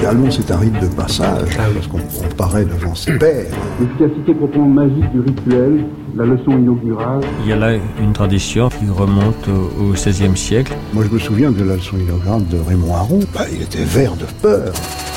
finalement, c'est un rite de passage, parce qu'on paraît devant ses pairs. L'efficacité proprement magique du rituel, la leçon inaugurale. Il y a là une tradition qui remonte au XVIe siècle. Moi, je me souviens de la leçon inaugurale de Raymond Aron. Il était vert de peur.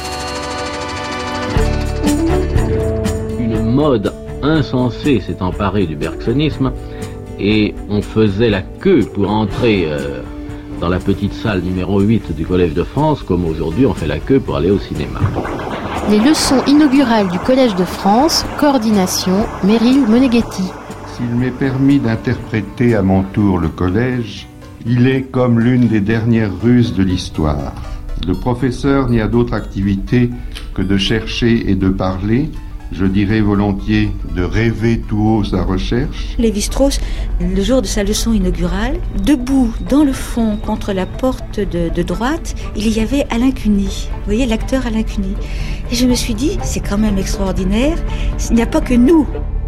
Une mode insensée s'est emparée du bergsonisme et on faisait la queue pour entrer dans la petite salle numéro 8 du Collège de France, comme aujourd'hui on fait la queue pour aller au cinéma. Les leçons inaugurales du Collège de France, coordination, Meryl Moneghetti. S'il m'est permis d'interpréter à mon tour le collège, il est comme l'une des dernières ruses de l'histoire. Le professeur n'y a d'autre activité que de chercher et de parler, je dirais volontiers de rêver tout haut sa recherche. Lévi-Strauss, le jour de sa leçon inaugurale, debout dans le fond contre la porte de droite, il y avait Alain Cuny. Vous voyez, l'acteur Alain Cuny. Et je me suis dit, c'est quand même extraordinaire, il n'y a pas que nous.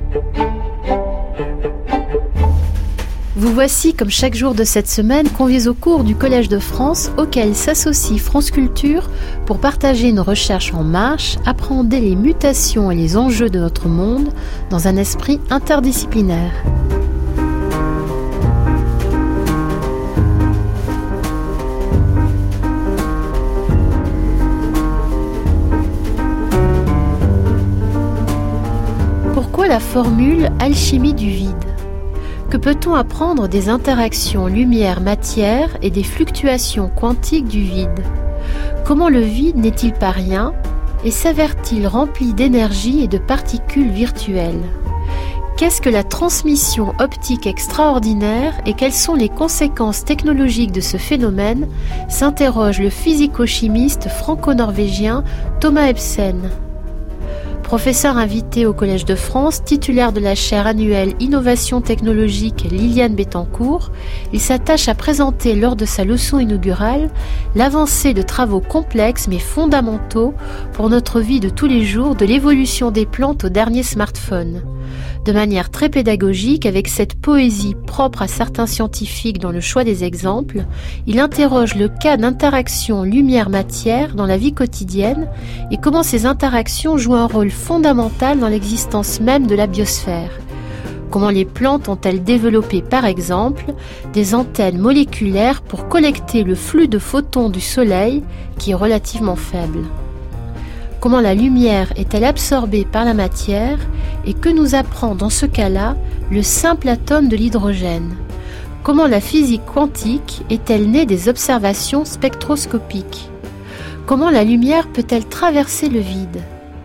Vous voici, comme chaque jour de cette semaine, conviés au cours du Collège de France, auquel s'associe France Culture pour partager nos recherches en marche, appréhender les mutations et les enjeux de notre monde dans un esprit interdisciplinaire. Pourquoi la formule « alchimie du vide » ? Que peut-on apprendre des interactions lumière-matière et des fluctuations quantiques du vide ? Comment le vide n'est-il pas rien et s'avère-t-il rempli d'énergie et de particules virtuelles ? Qu'est-ce que la transmission optique extraordinaire et quelles sont les conséquences technologiques de ce phénomène ? S'interroge le physico-chimiste franco-norvégien Thomas Ebsen. Professeur invité au Collège de France, titulaire de la chaire annuelle Innovation technologique Liliane Bettencourt, il s'attache à présenter lors de sa leçon inaugurale l'avancée de travaux complexes mais fondamentaux pour notre vie de tous les jours, de l'évolution des plantes au dernier smartphone. De manière très pédagogique, avec cette poésie propre à certains scientifiques dans le choix des exemples, il interroge le cas d'interaction lumière-matière dans la vie quotidienne et comment ces interactions jouent un rôle fondamental dans l'existence même de la biosphère. Comment les plantes ont-elles développé, par exemple, des antennes moléculaires pour collecter le flux de photons du Soleil, qui est relativement faible ? Comment la lumière est-elle absorbée par la matière et que nous apprend dans ce cas-là le simple atome de l'hydrogène ? Comment la physique quantique est-elle née des observations spectroscopiques ? Comment la lumière peut-elle traverser le vide ?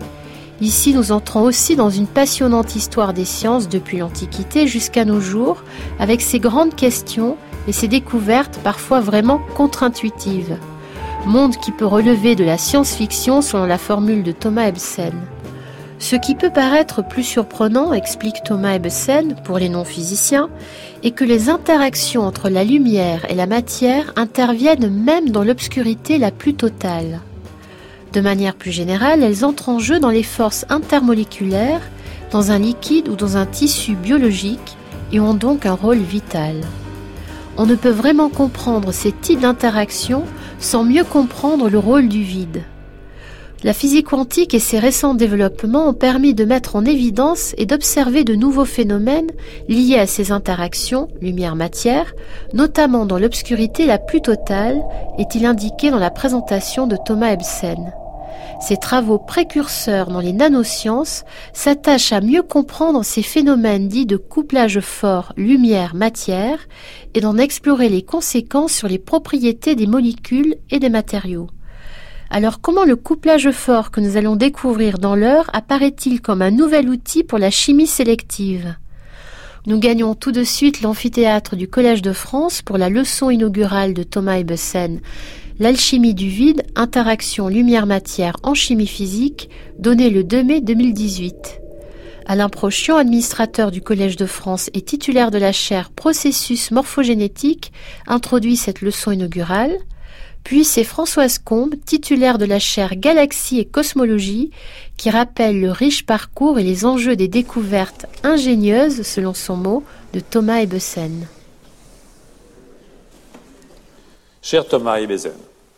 Ici, nous entrons aussi dans une passionnante histoire des sciences depuis l'Antiquité jusqu'à nos jours, avec ses grandes questions et ses découvertes parfois vraiment contre-intuitives. Monde qui peut relever de la science-fiction selon la formule de Thomas Ebsen. Ce qui peut paraître plus surprenant, explique Thomas Ebsen, pour les non-physiciens, est que les interactions entre la lumière et la matière interviennent même dans l'obscurité la plus totale. De manière plus générale, elles entrent en jeu dans les forces intermoléculaires, dans un liquide ou dans un tissu biologique, et ont donc un rôle vital. On ne peut vraiment comprendre ces types d'interactions sans mieux comprendre le rôle du vide. La physique quantique et ses récents développements ont permis de mettre en évidence et d'observer de nouveaux phénomènes liés à ces interactions, lumière-matière, notamment dans l'obscurité la plus totale, est-il indiqué dans la présentation de Thomas Ebsen. Ces travaux précurseurs dans les nanosciences s'attachent à mieux comprendre ces phénomènes dits de couplage fort lumière-matière et d'en explorer les conséquences sur les propriétés des molécules et des matériaux. Alors comment le couplage fort que nous allons découvrir dans l'heure apparaît-il comme un nouvel outil pour la chimie sélective ? Nous gagnons tout de suite l'amphithéâtre du Collège de France pour la leçon inaugurale de Thomas Ebsen, L'alchimie du vide, interaction lumière-matière en chimie physique, donnée le 2 mai 2018. Alain Prochian, administrateur du Collège de France et titulaire de la chaire Processus morphogénétique, introduit cette leçon inaugurale. Puis c'est Françoise Combe, titulaire de la chaire Galaxie et Cosmologie, qui rappelle le riche parcours et les enjeux des découvertes ingénieuses, selon son mot, de Thomas Ebsen. Cher Thomas Ebsen,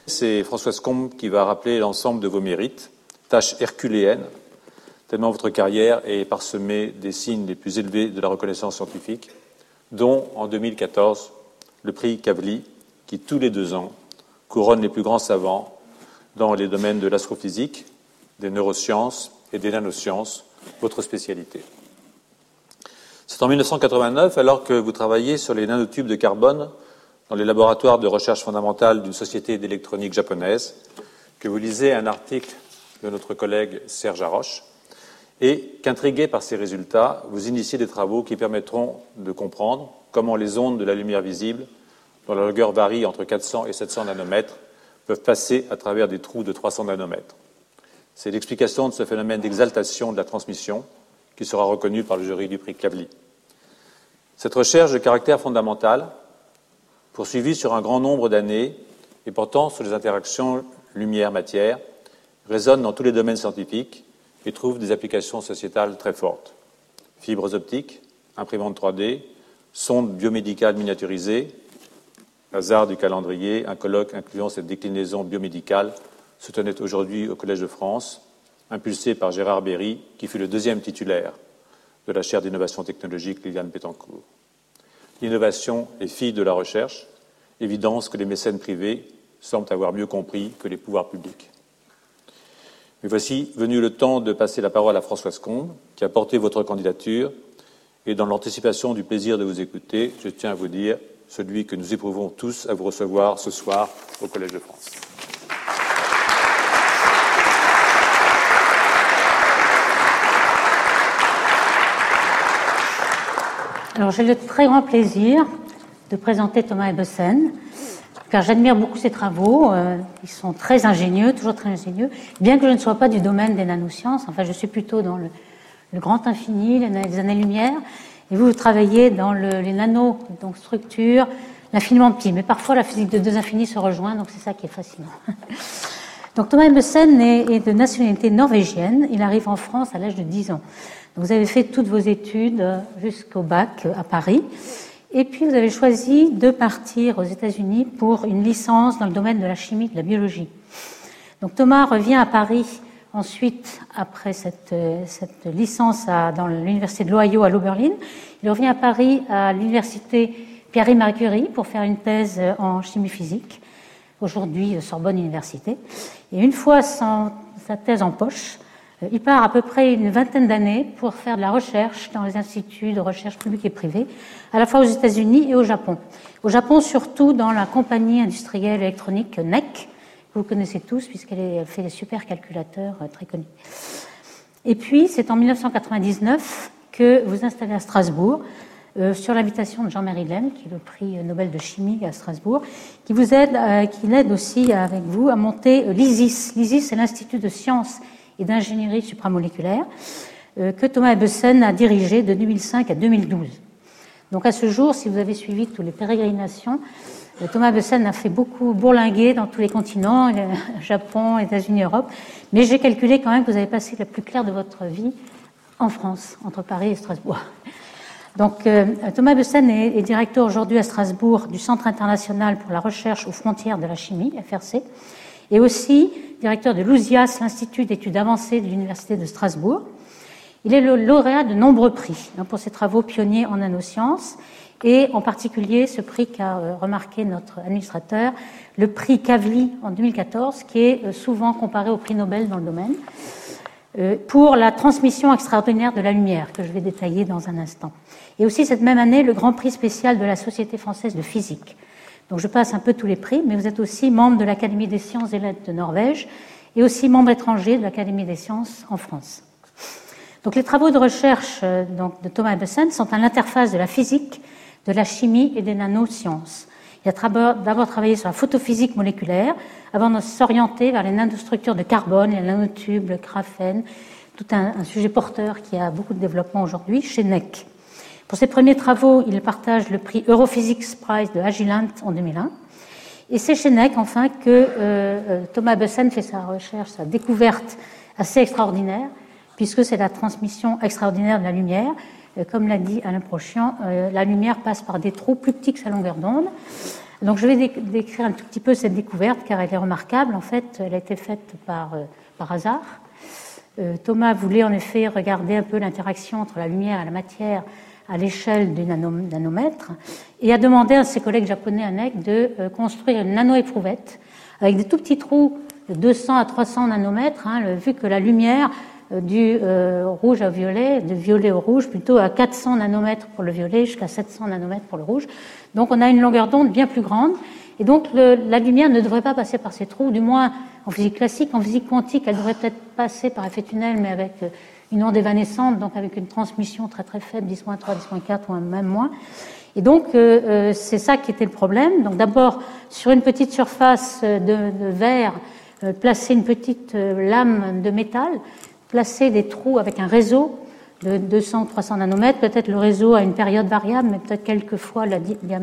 C'est Françoise Combe qui va rappeler l'ensemble de vos mérites, tâche herculéenne, tellement votre carrière est parsemée des signes les plus élevés de la reconnaissance scientifique, dont, en 2014, le prix Kavli, qui, tous les 2 ans, couronne les plus grands savants dans les domaines de l'astrophysique, des neurosciences et des nanosciences, votre spécialité. C'est en 1989, alors que vous travaillez sur les nanotubes de carbone dans les laboratoires de recherche fondamentale d'une société d'électronique japonaise, que vous lisez un article de notre collègue Serge Haroche, et qu'intrigué par ces résultats, vous initiez des travaux qui permettront de comprendre comment les ondes de la lumière visible, dont la longueur varie entre 400 et 700 nanomètres, peuvent passer à travers des trous de 300 nanomètres. C'est l'explication de ce phénomène d'exaltation de la transmission qui sera reconnu par le jury du prix Kavli. Cette recherche de caractère fondamental, poursuivie sur un grand nombre d'années et portant sur les interactions lumière-matière, résonne dans tous les domaines scientifiques et trouve des applications sociétales très fortes. Fibres optiques, imprimantes 3D, sondes biomédicales miniaturisées, hasard du calendrier, un colloque incluant cette déclinaison biomédicale se tenait aujourd'hui au Collège de France, impulsé par Gérard Berry, qui fut le 2e titulaire de la chaire d'innovation technologique Liliane Bettencourt. L'innovation est fille de la recherche, évidence que les mécènes privés semblent avoir mieux compris que les pouvoirs publics. Mais voici venu le temps de passer la parole à Françoise Combe, qui a porté votre candidature, et dans l'anticipation du plaisir de vous écouter, je tiens à vous dire celui que nous éprouvons tous à vous recevoir ce soir au Collège de France. Alors, j'ai le très grand plaisir de présenter Thomas Ebbesen, car j'admire beaucoup ses travaux. Ils sont très ingénieux, toujours très ingénieux, bien que je ne sois pas du domaine des nanosciences. Enfin, je suis plutôt dans le grand infini, les années-lumière. Et vous travaillez dans les nanos, donc structure, l'infiniment petit. Mais parfois, la physique de 2 infinis se rejoint, donc c'est ça qui est fascinant. Donc, Thomas Ebbesen est de nationalité norvégienne. Il arrive en France à l'âge de 10 ans. Vous avez fait toutes vos études jusqu'au bac à Paris. Et puis, vous avez choisi de partir aux États-Unis pour une licence dans le domaine de la chimie et de la biologie. Donc, Thomas revient à Paris ensuite, après cette licence dans l'université de l'Ohio à l'Oberlin. Il revient à Paris à l'université Pierre-Marie Curie pour faire une thèse en chimie physique, aujourd'hui Sorbonne Université. Et une fois sa thèse en poche, il part à peu près une 20aine d'années pour faire de la recherche dans les instituts de recherche publics et privés, à la fois aux États-Unis et au Japon. Au Japon, surtout dans la compagnie industrielle électronique NEC, que vous connaissez tous, puisqu'elle fait des supercalculateurs très connus. Et puis, c'est en 1999 que vous installez à Strasbourg, sur l'invitation de Jean-Marie Lehn, qui est le prix Nobel de chimie à Strasbourg, qui l'aide aussi avec vous à monter l'ISIS. l'ISIS, c'est l'Institut de sciences et d'ingénierie supramoléculaire, que Thomas Ebbesen a dirigé de 2005 à 2012. Donc à ce jour, si vous avez suivi toutes les pérégrinations, Thomas Ebbesen a fait beaucoup bourlinguer dans tous les continents, Japon, États-Unis, Europe, mais j'ai calculé quand même que vous avez passé la plus claire de votre vie en France, entre Paris et Strasbourg. Donc Thomas Ebbesen est directeur aujourd'hui à Strasbourg du Centre international pour la recherche aux frontières de la chimie, FRC, et aussi directeur de l'USIAS, l'Institut d'études avancées de l'Université de Strasbourg. Il est le lauréat de nombreux prix pour ses travaux pionniers en nanosciences, et en particulier ce prix qu'a remarqué notre administrateur, le prix Kavli en 2014, qui est souvent comparé au prix Nobel dans le domaine, pour la transmission extraordinaire de la lumière, que je vais détailler dans un instant. Et aussi cette même année, le grand prix spécial de la Société française de physique. Donc je passe un peu tous les prix, mais vous êtes aussi membre de l'Académie des sciences et lettres de Norvège et aussi membre étranger de l'Académie des sciences en France. Donc les travaux de recherche de Thomas Ebbesen sont à l'interface de la physique, de la chimie et des nanosciences. Il a d'abord travaillé sur la photophysique moléculaire avant de s'orienter vers les nanostructures de carbone, les nanotubes, le graphène, tout un sujet porteur qui a beaucoup de développement aujourd'hui chez NEC. Pour ses premiers travaux, il partage le prix Europhysics Prize de Agilent en 2001. Et c'est chez NEC, enfin, que Thomas Ebbesen fait sa recherche, sa découverte assez extraordinaire, puisque c'est la transmission extraordinaire de la lumière. Comme l'a dit Alain Prochian, la lumière passe par des trous plus petits que sa longueur d'onde, Donc je vais décrire un tout petit peu cette découverte car elle est remarquable. En fait, elle a été faite par hasard. Thomas voulait en effet regarder un peu l'interaction entre la lumière et la matière à l'échelle du nanomètre et a demandé à ses collègues japonais à NEC de construire une nano-éprouvette avec des tout petits trous de 200 à 300 nanomètres, vu que la lumière du rouge au violet, du violet au rouge, plutôt à 400 nanomètres pour le violet jusqu'à 700 nanomètres pour le rouge. Donc on a une longueur d'onde bien plus grande et donc la lumière ne devrait pas passer par ces trous, du moins en physique classique. En physique quantique, elle devrait peut-être passer par effet tunnel, mais avec une onde évanescente, donc avec une transmission très très faible, 10-3, 10-4 ou même moins. Et donc c'est ça qui était le problème. Donc d'abord, sur une petite surface de verre, placer une petite lame de métal, placer des trous avec un réseau de 200 ou 300 nanomètres. Peut-être le réseau a une période variable, mais peut-être quelquefois la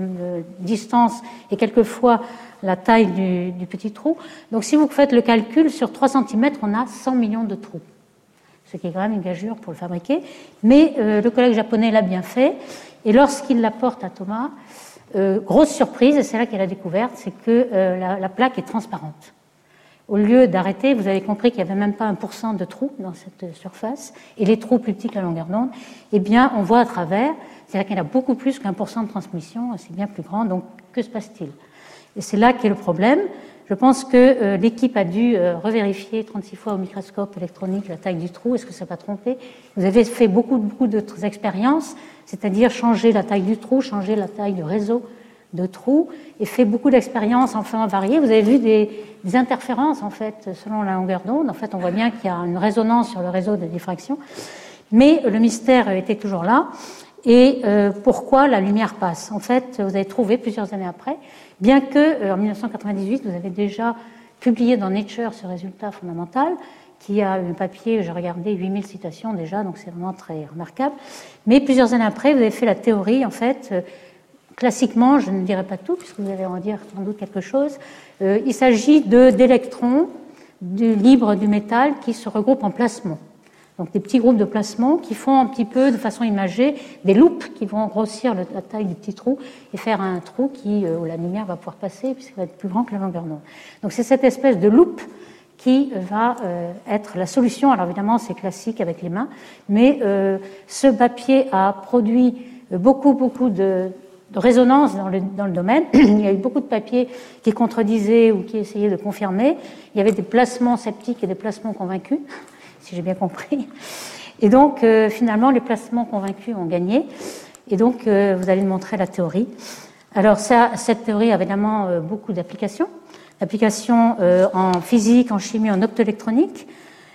distance et quelquefois la taille du petit trou. Donc si vous faites le calcul, sur 3 cm, on a 100 millions de trous, ce qui est quand même une gageure pour le fabriquer. Mais le collègue japonais l'a bien fait. Et lorsqu'il l'apporte à Thomas, grosse surprise, et c'est là qu'elle a découvert, c'est que la plaque est transparente. Au lieu d'arrêter, vous avez compris qu'il n'y avait même pas 1% de trous dans cette surface, et les trous plus petits que la longueur d'onde, eh bien, on voit à travers, c'est-à-dire qu'il y a beaucoup plus qu'1% de transmission, c'est bien plus grand, donc que se passe-t-il? Et c'est là qu'est le problème. Je pense que l'équipe a dû revérifier 36 fois au microscope électronique la taille du trou. Est-ce que ça va tromper? Vous avez fait beaucoup d'autres expériences, c'est-à-dire changer la taille du trou, changer la taille du réseau de trous, et fait beaucoup d'expériences en faisant varier. Vous avez vu des interférences, en fait, selon la longueur d'onde. En fait, on voit bien qu'il y a une résonance sur le réseau de diffraction. Mais le mystère était toujours là. Et pourquoi la lumière passe? En fait, vous avez trouvé plusieurs années après, bien que en 1998, vous avez déjà publié dans Nature ce résultat fondamental, qui a un papier, j'ai regardé 8000 citations déjà, donc c'est vraiment très remarquable. Mais plusieurs années après, vous avez fait la théorie, en fait, classiquement, je ne dirai pas tout, puisque vous allez en dire sans doute quelque chose. Il s'agit d'électrons libres du métal qui se regroupent en plasmons. Donc des petits groupes de plasmons qui font un petit peu, de façon imagée, des loupes qui vont grossir la taille du petit trou et faire un trou où la lumière va pouvoir passer, puisqu'il va être plus grand que la longueur d'onde. Donc c'est cette espèce de loupe qui va être la solution. Alors évidemment, c'est classique avec les mains, mais ce papier a produit beaucoup de résonance dans le domaine. Il y a eu beaucoup de papiers qui contredisaient ou qui essayaient de confirmer. Il y avait des plasmons sceptiques et des plasmons convaincus, si j'ai bien compris. Et donc, finalement, les plasmons convaincus ont gagné. Et donc, vous allez me montrer la théorie. Alors, cette théorie a évidemment beaucoup d'applications. Applications en physique, en chimie, en optoélectronique.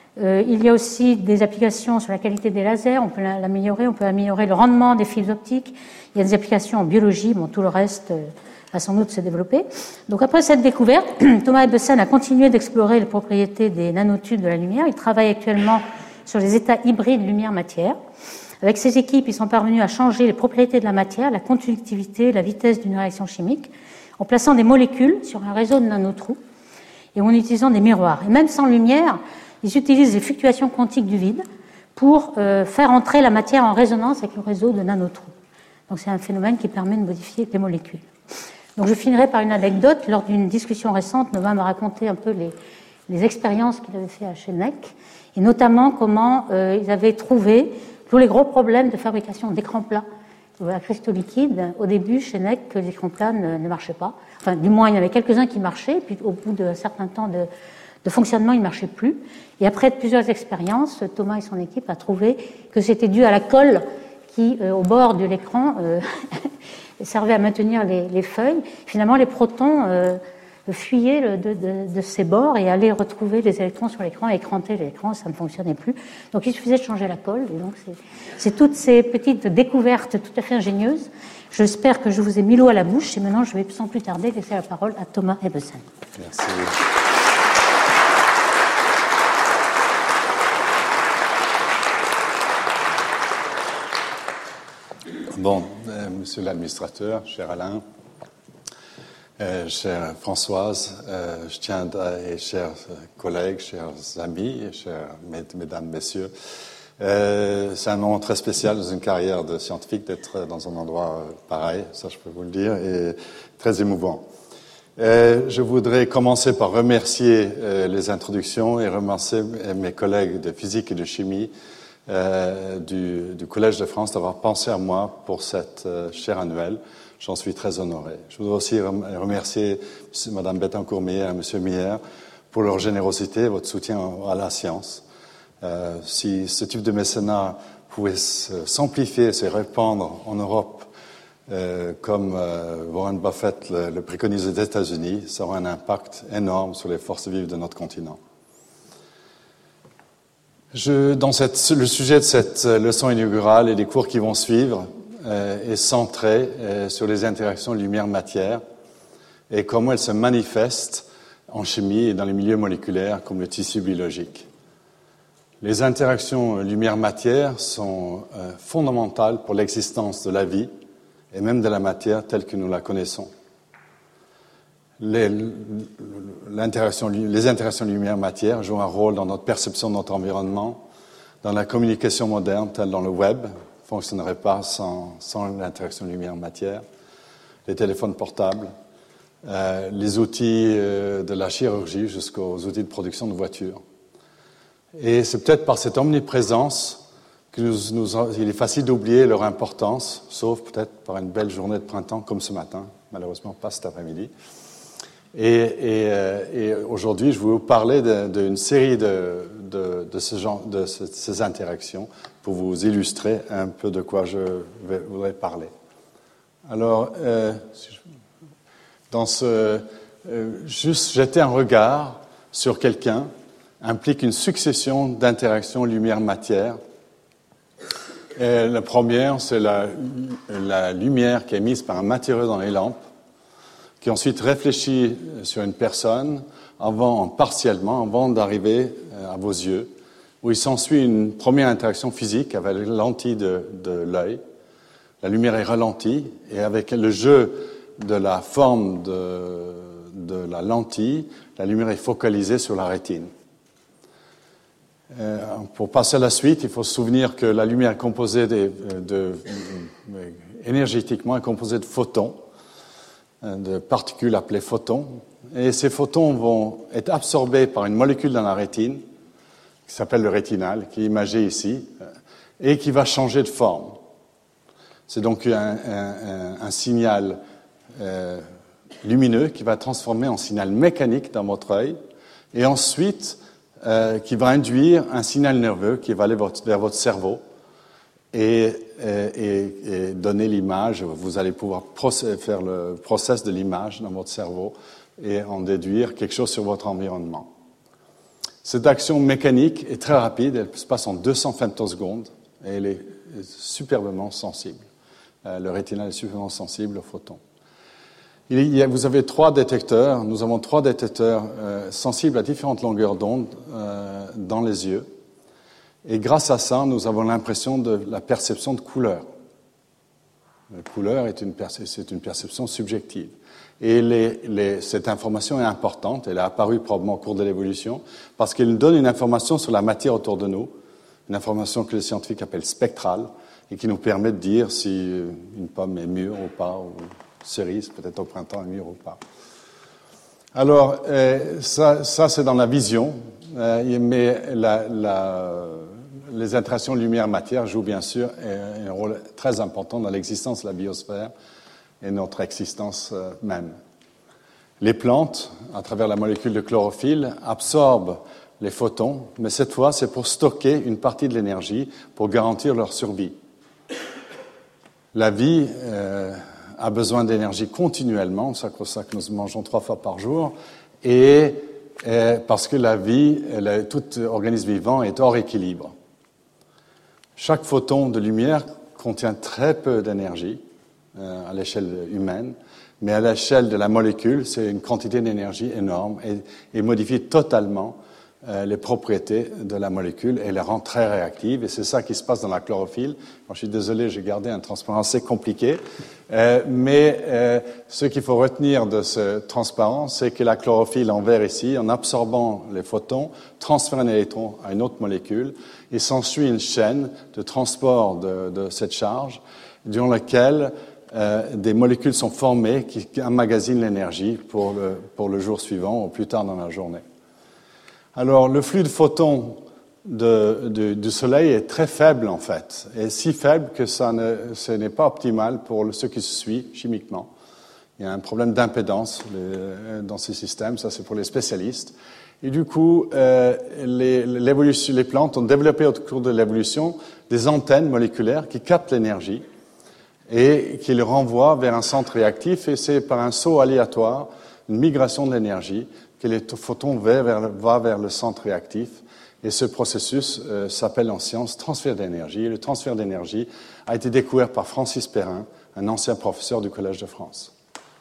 Il y a aussi des applications sur la qualité des lasers, on peut l'améliorer, on peut améliorer le rendement des fils optiques. Il y a des applications en biologie, bon, tout le reste va sans doute se développer. Donc après cette découverte, Thomas Ebbesen a continué d'explorer les propriétés des nanotubes de la lumière. Il travaille actuellement sur les états hybrides lumière-matière. Avec ses équipes, ils sont parvenus à changer les propriétés de la matière, la conductivité, la vitesse d'une réaction chimique, en plaçant des molécules sur un réseau de nanotrous et en utilisant des miroirs. Et même sans lumière, ils utilisent les fluctuations quantiques du vide pour faire entrer la matière en résonance avec le réseau de nanotrous. Donc c'est un phénomène qui permet de modifier les molécules. Donc je finirai par une anecdote. Lors d'une discussion récente, Nova m'a raconté un peu les expériences qu'il avait fait chez NEC, et notamment comment ils avaient trouvé tous les gros problèmes de fabrication d'écrans plats à cristaux liquides. Au début, chez NEC, les écrans plats ne marchaient pas. Enfin, du moins, il y en avait quelques-uns qui marchaient, puis au bout d'un certain temps de fonctionnement, ils ne marchaient plus. Et après plusieurs expériences, Thomas et son équipe a trouvé que c'était dû à la colle qui, au bord de l'écran, servait à maintenir les feuilles. Finalement, les protons fuyaient de ces bords et allaient retrouver les électrons sur l'écran et écranter l'écran, ça ne fonctionnait plus. Donc il suffisait de changer la colle. Et donc c'est toutes ces petites découvertes tout à fait ingénieuses. J'espère que je vous ai mis l'eau à la bouche et maintenant je vais sans plus tarder laisser la parole à Thomas Ebbesen. Merci. Bon, monsieur l'administrateur, cher Alain, chère Françoise, je tiens, et chers collègues, chers amis, chers mesdames, messieurs, C'est un moment très spécial dans une carrière de scientifique d'être dans un endroit pareil, ça je peux vous le dire, et très émouvant. Je voudrais commencer par remercier les introductions et remercier mes collègues de physique et de chimie du Collège de France d'avoir pensé à moi pour cette chaire annuelle. J'en suis très honoré. Je voudrais aussi remercier Mme Bettencourt-Meyer et M. Meyer pour leur générosité et votre soutien à la science. Si ce type de mécénat pouvait s'amplifier, se répandre en Europe, comme Warren Buffett le préconise aux États-Unis, ça aurait un impact énorme sur les forces vives de notre continent. Le sujet de cette leçon inaugurale et des cours qui vont suivre est centré sur les interactions lumière-matière et comment elles se manifestent en chimie et dans les milieux moléculaires comme le tissu biologique. Les interactions lumière-matière sont fondamentales pour l'existence de la vie et même de la matière telle que nous la connaissons. Les interactions lumière-matière jouent un rôle dans notre perception de notre environnement, dans la communication moderne, telle dans le web, ne fonctionnerait pas sans l'interaction lumière-matière, les téléphones portables, les outils de la chirurgie jusqu'aux outils de production de voitures. Et c'est peut-être par cette omniprésence qu'il est facile d'oublier leur importance, sauf peut-être par une belle journée de printemps comme ce matin, malheureusement pas cet après-midi. Et aujourd'hui, je vais vous parler d'une série de ces interactions pour vous illustrer un peu de quoi je voudrais parler. Alors, juste jeter un regard sur quelqu'un implique une succession d'interactions lumière-matière. La première, c'est la lumière qui est émise par un matériau dans les lampes, qui ensuite réfléchit sur une personne partiellement avant d'arriver à vos yeux, où il s'ensuit une première interaction physique avec les lentilles de l'œil. La lumière est ralentie et avec le jeu de la forme de la lentille, la lumière est focalisée sur la rétine. Pour passer à la suite, il faut se souvenir que la lumière est composée énergétiquement est composée de photons, de particules appelées photons, et ces photons vont être absorbés par une molécule dans la rétine, qui s'appelle le rétinal, qui est imagé ici, et qui va changer de forme. C'est donc un signal lumineux qui va transformer en signal mécanique dans votre œil, et ensuite qui va induire un signal nerveux qui va aller vers votre cerveau et donner l'image. Vous allez pouvoir faire le process de l'image dans votre cerveau et en déduire quelque chose sur votre environnement. Cette action mécanique est très rapide, elle se passe en 200 femtosecondes et elle est superbement sensible. Le rétinal est superbement sensible aux photons. Vous avez 3 détecteurs, nous avons 3 détecteurs sensibles à différentes longueurs d'onde dans les yeux. Et grâce à ça, nous avons l'impression de la perception de couleur. La couleur c'est une perception subjective. Et cette information est importante, elle a apparu probablement au cours de l'évolution, parce qu'elle nous donne une information sur la matière autour de nous, une information que les scientifiques appellent spectrale, et qui nous permet de dire si une pomme est mûre ou pas, ou cerise, peut-être au printemps, est mûre ou pas. Alors, ça c'est dans la vision, mais les interactions lumière-matière jouent bien sûr un rôle très important dans l'existence de la biosphère et notre existence même. Les plantes, à travers la molécule de chlorophylle, absorbent les photons, mais cette fois, c'est pour stocker une partie de l'énergie pour garantir leur survie. La vie a besoin d'énergie continuellement, c'est pour ça que nous mangeons 3 fois par jour, et parce que la vie, tout organisme vivant est hors équilibre. Chaque photon de lumière contient très peu d'énergie à l'échelle humaine, mais à l'échelle de la molécule, c'est une quantité d'énergie énorme et modifie totalement les propriétés de la molécule et la rend très réactive. Et c'est ça qui se passe dans la chlorophylle. Bon, je suis désolé, j'ai gardé un transparent assez compliqué. Mais ce qu'il faut retenir de ce transparent, c'est que la chlorophylle en vert ici, en absorbant les photons, transfère un électron à une autre molécule et s'ensuit une chaîne de transport de cette charge durant laquelle des molécules sont formées qui emmagasinent l'énergie pour le jour suivant ou plus tard dans la journée. Alors, le flux de photons du Soleil est très faible, en fait, et si faible que ce n'est pas optimal pour ce qui se suit chimiquement. Il y a un problème d'impédance dans ces systèmes, ça c'est pour les spécialistes. Et du coup, les plantes ont développé au cours de l'évolution des antennes moléculaires qui captent l'énergie et qui le renvoient vers un centre réactif, et c'est par un saut aléatoire, une migration de l'énergie, que les photons vont vers le centre réactif. Et ce processus s'appelle en science transfert d'énergie. Et le transfert d'énergie a été découvert par Francis Perrin, un ancien professeur du Collège de France.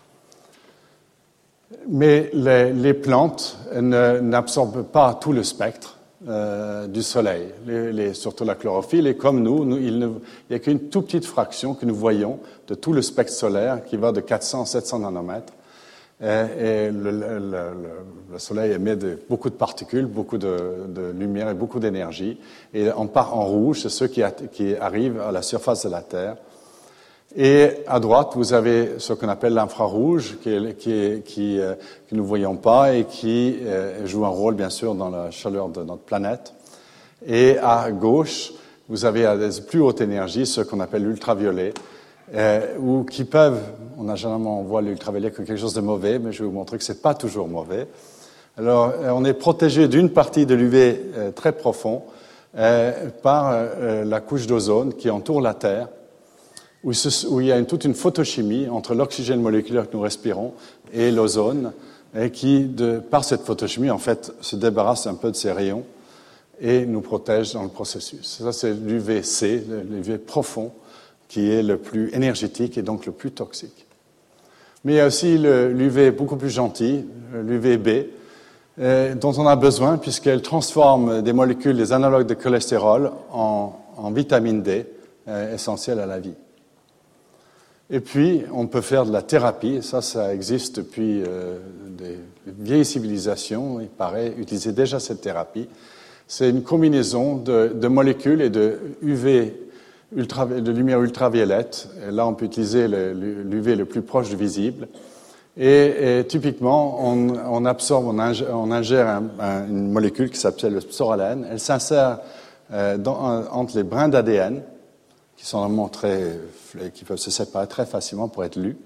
Mais les plantes n'absorbent pas tout le spectre du Soleil, surtout la chlorophylle. Et comme nous, il n'y a qu'une toute petite fraction que nous voyons de tout le spectre solaire qui va de 400 à 700 nanomètres. Et le Soleil émet beaucoup de particules, beaucoup de lumière et beaucoup d'énergie. Et en rouge, c'est ceux qui arrivent à la surface de la Terre. Et à droite, vous avez ce qu'on appelle l'infrarouge, que nous ne voyons pas et qui joue un rôle, bien sûr, dans la chaleur de notre planète. Et à gauche, vous avez à des plus hautes énergies, ce qu'on appelle l'ultraviolet, ou qui peuvent, généralement on voit l'ultraviolet comme quelque chose de mauvais, mais je vais vous montrer que c'est pas toujours mauvais. Alors, on est protégé d'une partie de l'UV très profond par la couche d'ozone qui entoure la Terre, où il y a toute une photochimie entre l'oxygène moléculaire que nous respirons et l'ozone, et qui, par cette photochimie, en fait, se débarrasse un peu de ces rayons et nous protège dans le processus. Ça, c'est l'UVC, l'UV profond, qui est le plus énergétique et donc le plus toxique. Mais il y a aussi l'UV beaucoup plus gentil, l'UVB, dont on a besoin puisqu'elle transforme des molécules, des analogues de cholestérol, en vitamine D, essentielle à la vie. Et puis, on peut faire de la thérapie, ça existe depuis des vieilles civilisations, il paraît, utiliser déjà cette thérapie. C'est une combinaison de molécules et de de lumière ultraviolette. Et là, on peut utiliser l'UV le plus proche du visible. Et typiquement, on ingère une molécule qui s'appelle le psoralen. Elle s'insère entre les brins d'ADN, qui sont vraiment qui peuvent se séparer très facilement pour être lus.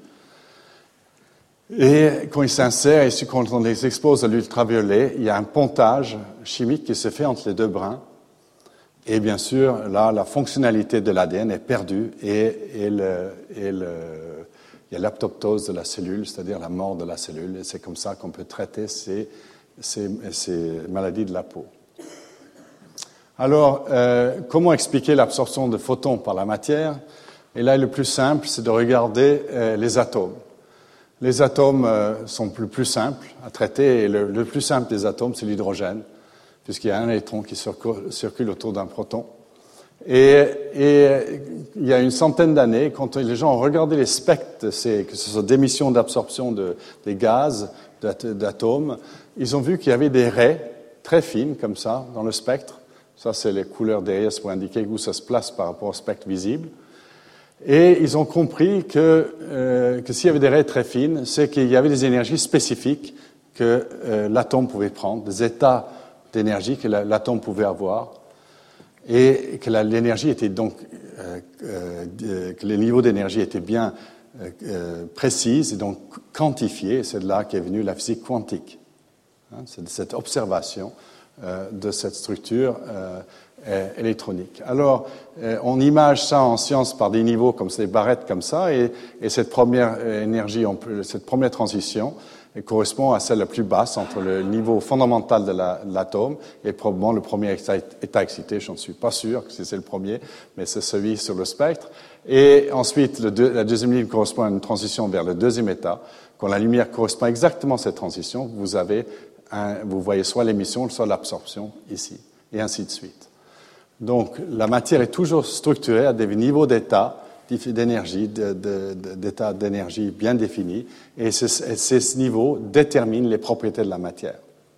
Et quand ils s'insèrent, et quand on les expose à l'ultraviolet, il y a un pontage chimique qui se fait entre les deux brins. Et bien sûr, là, la fonctionnalité de l'ADN est perdue et il y a l'apoptose de la cellule, c'est-à-dire la mort de la cellule. Et c'est comme ça qu'on peut traiter ces maladies de la peau. Alors, comment expliquer l'absorption de photons par la matière? Et là, le plus simple, c'est de regarder les atomes. Les atomes sont plus simples à traiter, et le plus simple des atomes, c'est l'hydrogène, puisqu'il y a un électron qui circule autour d'un proton. Et il y a une centaine d'années, quand les gens ont regardé les spectres, que ce soit d'émission, d'absorption des gaz, d'atomes, ils ont vu qu'il y avait des raies très fines, comme ça, dans le spectre. Ça, c'est les couleurs derrière pour indiquer où ça se place par rapport au spectre visible. Et ils ont compris que s'il y avait des raies très fines, c'est qu'il y avait des énergies spécifiques que l'atome pouvait prendre, des états d'énergie que l'atome pouvait avoir, et que l'énergie était donc que les niveaux d'énergie étaient bien précises et donc quantifiés. C'est de là qu'est venue la physique quantique. C'est cette observation de cette structure électronique. Alors, on image ça en science par des niveaux comme ces barrettes comme ça, et cette première énergie, cette première transition correspond à celle la plus basse entre le niveau fondamental de l'atome et probablement le premier état excité. Je n'en suis pas sûr que c'est le premier, mais c'est celui sur le spectre. Et ensuite, la deuxième ligne correspond à une transition vers le deuxième état. Quand la lumière correspond exactement à cette transition, vous avez vous voyez soit l'émission, soit l'absorption ici, et ainsi de suite. Donc, la matière est toujours structurée à des niveaux d'état d'énergie, d'état d'énergie bien définis, et ces niveaux déterminent les propriétés de la matière.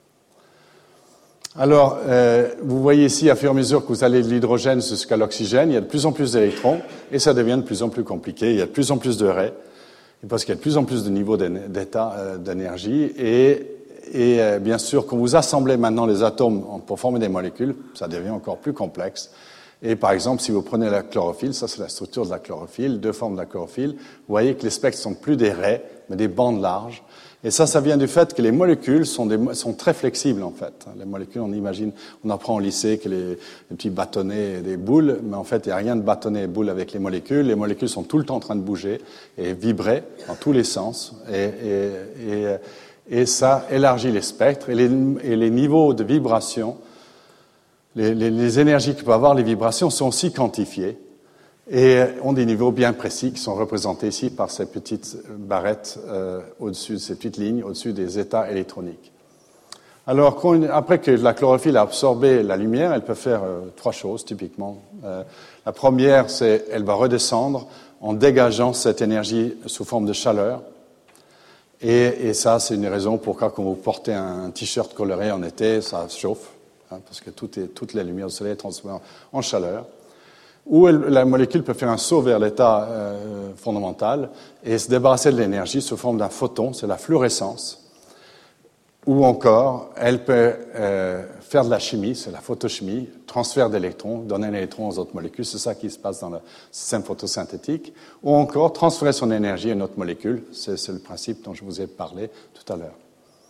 Alors, vous voyez ici, à fur et à mesure que vous allez de l'hydrogène jusqu'à l'oxygène, il y a de plus en plus d'électrons, et ça devient de plus en plus compliqué, il y a de plus en plus de raies, parce qu'il y a de plus en plus de niveaux d'état d'énergie, et bien sûr, quand vous assemblez maintenant les atomes pour former des molécules, ça devient encore plus complexe. Et par exemple, si vous prenez la chlorophylle, ça c'est la structure de la chlorophylle, deux formes de la chlorophylle, vous voyez que les spectres sont plus des raies, mais des bandes larges. Et ça vient du fait que les molécules sont très flexibles, en fait. Les molécules, on apprend au lycée que les petits bâtonnets et des boules, mais en fait, il n'y a rien de bâtonnet et boule avec les molécules. Les molécules sont tout le temps en train de bouger et vibrer dans tous les sens. Et ça élargit les spectres et les niveaux de vibration, les énergies que peuvent avoir les vibrations sont aussi quantifiées et ont des niveaux bien précis qui sont représentés ici par ces petites barrettes au-dessus, ces petites lignes au-dessus des états électroniques. Alors, après que la chlorophylle a absorbé la lumière, elle peut faire trois choses typiquement. La première, c'est elle va redescendre en dégageant cette énergie sous forme de chaleur. Et ça, c'est une raison pourquoi quand vous portez un t-shirt coloré en été, ça chauffe, parce que toute la lumière du soleil est transformée en chaleur. Ou la molécule peut faire un saut vers l'état fondamental et se débarrasser de l'énergie sous forme d'un photon, c'est la fluorescence. Ou encore, elle peut faire de la chimie, c'est la photochimie, transfert d'électrons, donner un électron aux autres molécules, c'est ça qui se passe dans le système photosynthétique. Ou encore, transférer son énergie à une autre molécule, c'est le principe dont je vous ai parlé tout à l'heure.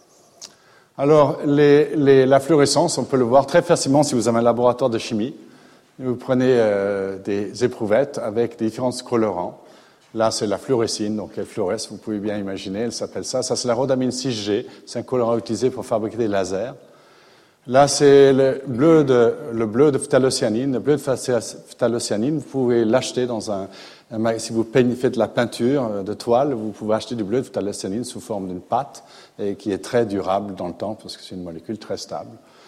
Alors, la fluorescence, on peut le voir très facilement si vous avez un laboratoire de chimie. Vous prenez des éprouvettes avec différents colorants. Là, c'est la fluorescine, donc elle fluoresce, vous pouvez bien imaginer, elle s'appelle ça. Ça, c'est la rhodamine 6G, c'est un colorant utilisé pour fabriquer des lasers. Là, c'est le bleu de phtalocyanine. Le bleu de phtalocyanine, vous pouvez l'acheter si vous faites de la peinture de toile, vous pouvez acheter du bleu de phtalocyanine sous forme d'une pâte et qui est très durable dans le temps parce que c'est une molécule très stable.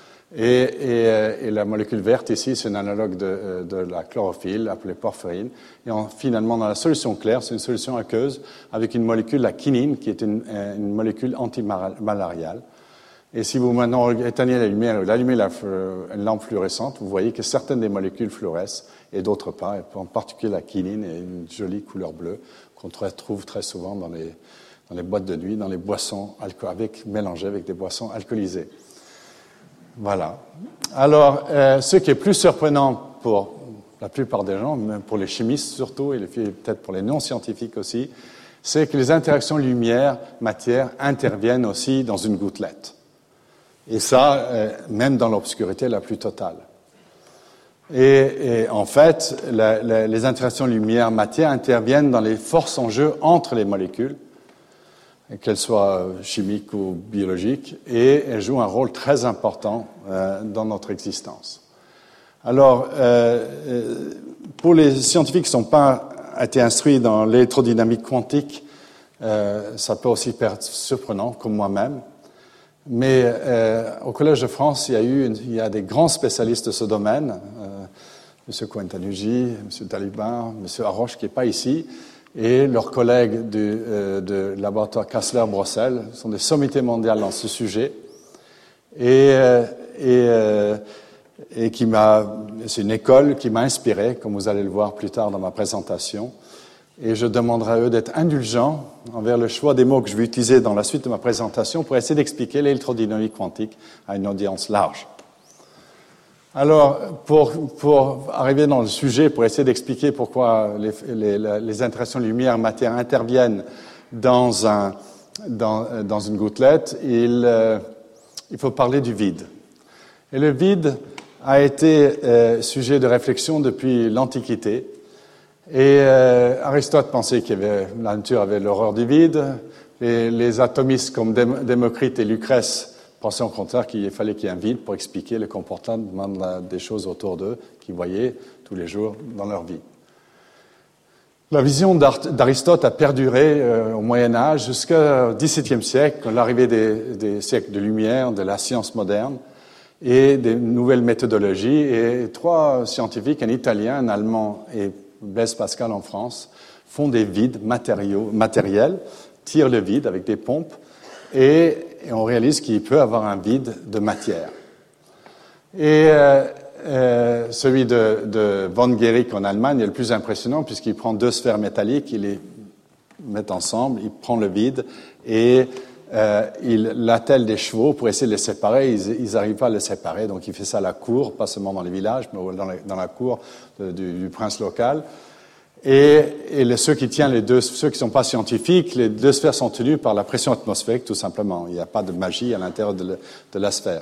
Et la molécule verte ici, c'est un analogue de la chlorophylle appelée porphyrine. Et finalement, dans la solution claire, c'est une solution aqueuse avec une molécule, la quinine, qui est une molécule antimalariale. Et si vous maintenant éteignez la lumière, vous allumez une lampe fluorescente, vous voyez que certaines des molécules fluorescent et d'autres pas. Et en particulier la quinine est une jolie couleur bleue qu'on trouve très souvent dans les boîtes de nuit, dans les boissons mélangées avec des boissons alcoolisées. Voilà. Alors, ce qui est plus surprenant pour la plupart des gens, même pour les chimistes surtout, et peut-être pour les non-scientifiques aussi, c'est que les interactions lumière-matière interviennent aussi dans une gouttelette. Et ça, même dans l'obscurité la plus totale. Et en fait, les interactions lumière-matière interviennent dans les forces en jeu entre les molécules, qu'elles soient chimiques ou biologiques, et elles jouent un rôle très important dans notre existence. Alors, pour les scientifiques qui n'ont pas été instruits dans l'électrodynamique quantique, ça peut aussi être surprenant, comme moi-même. Mais au Collège de France, il y a des grands spécialistes de ce domaine, M. Cointanuji, M. Talibin, M. Haroche, qui n'est pas ici, et leurs collègues de laboratoire Kassler-Brossel sont des sommités mondiales dans ce sujet. Et c'est une école qui m'a inspiré, comme vous allez le voir plus tard dans ma présentation. Et je demanderai à eux d'être indulgents envers le choix des mots que je vais utiliser dans la suite de ma présentation pour essayer d'expliquer l'électrodynamique quantique à une audience large. Alors, pour arriver dans le sujet, pour essayer d'expliquer pourquoi les interactions lumière-matière interviennent dans une gouttelette, il faut parler du vide. Et le vide a été sujet de réflexion depuis l'Antiquité. Et Aristote pensait que la nature avait l'horreur du vide. Les atomistes comme Démocrite et Lucrèce pensaient au contraire qu'il fallait qu'il y ait un vide pour expliquer le comportement des choses autour d'eux qu'ils voyaient tous les jours dans leur vie. La vision d'Aristote a perduré au Moyen-Âge jusqu'au XVIIe siècle, l'arrivée des siècles de lumière, de la science moderne et des nouvelles méthodologies. Et 3 scientifiques, un Italien, un Allemand et Blaise Pascal en France, font des vides matériels, tirent le vide avec des pompes et on réalise qu'il peut avoir un vide de matière. Et celui de von Guericke en Allemagne est le plus impressionnant puisqu'il prend 2 sphères métalliques, il les met ensemble, il prend le vide et il attelle des chevaux pour essayer de les séparer. Ils n'arrivent pas à les séparer, donc il fait ça à la cour, pas seulement dans les villages, mais dans la cour du prince local. Et ceux qui tiennent ceux qui ne sont pas scientifiques, les 2 sphères sont tenues par la pression atmosphérique, tout simplement. Il n'y a pas de magie à l'intérieur de la sphère.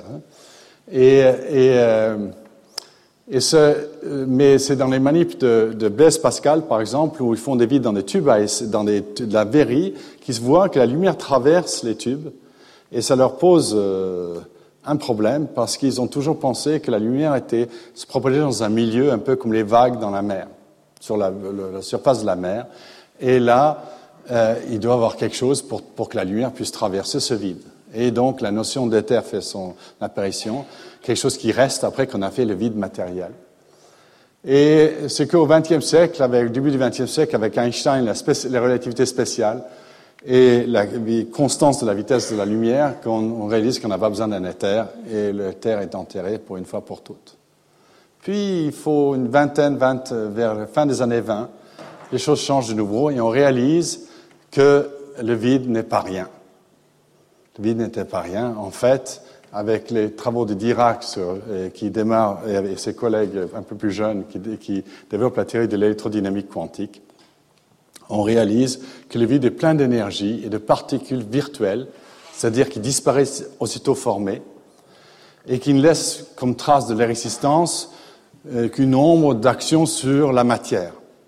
Mais c'est dans les manips de Blaise Pascal, par exemple, où ils font des vides dans des tubes, de la verrie, qu'ils se voient que la lumière traverse les tubes, et ça leur pose un problème, parce qu'ils ont toujours pensé que la lumière se propageait dans un milieu un peu comme les vagues dans la mer, sur la surface de la mer. Et là, il doit y avoir quelque chose pour que la lumière puisse traverser ce vide. Et donc, la notion d'éther fait son apparition, quelque chose qui reste après qu'on a fait le vide matériel. Et c'est qu'au XXe siècle, au début du XXe siècle, avec Einstein, la relativité spéciale et la constance de la vitesse de la lumière, qu'on réalise qu'on n'a pas besoin d'un éther, et l'éther est enterré pour une fois pour toutes. Puis, il faut vers la fin des années 20, les choses changent de nouveau, et on réalise que le vide n'est pas rien. Le vide n'était pas rien. En fait, avec les travaux de Dirac, qui démarre, et avec ses collègues un peu plus jeunes, qui développent la théorie de l'électrodynamique quantique, on réalise que le vide est plein d'énergie et de particules virtuelles, c'est-à-dire qui disparaissent aussitôt formées, et qui ne laissent comme trace de leur existence qu'une ombre d'action sur la matière.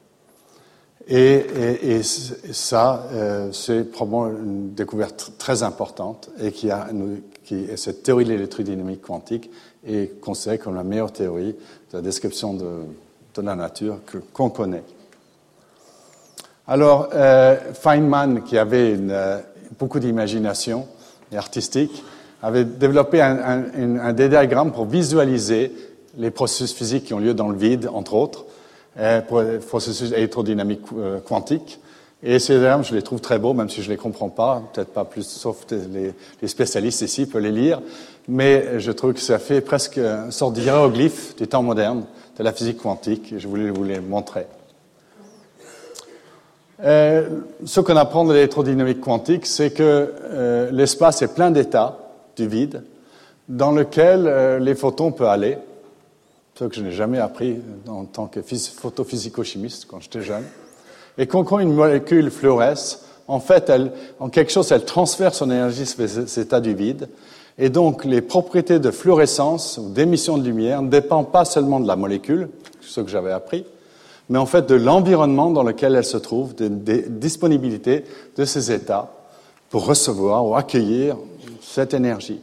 Et ça, c'est probablement une découverte très importante et cette théorie de l'électrodynamique quantique est considérée comme la meilleure théorie de la description de la nature qu'on connaît. Alors, Feynman, qui avait beaucoup d'imagination et artistique, avait développé un diagramme pour visualiser les processus physiques qui ont lieu dans le vide, entre autres, pour le processus électrodynamique quantique. Et ces diagrammes, je les trouve très beaux, même si je ne les comprends pas, peut-être pas plus, sauf les spécialistes ici peuvent les lire, mais je trouve que ça fait presque une sorte d'hiéroglyphe du temps moderne de la physique quantique, et je voulais vous les montrer. Ce qu'on apprend de l'électrodynamique quantique, c'est que l'espace est plein d'états du vide dans lequel les photons peuvent aller, ce que je n'ai jamais appris en tant que photophysico-chimiste quand j'étais jeune. Et quand une molécule fluoresce, en fait, en quelque chose, elle transfère son énergie sur ces états du vide. Et donc, les propriétés de fluorescence ou d'émission de lumière ne dépendent pas seulement de la molécule, ce que j'avais appris, mais en fait de l'environnement dans lequel elle se trouve, des disponibilités de ces états pour recevoir ou accueillir cette énergie.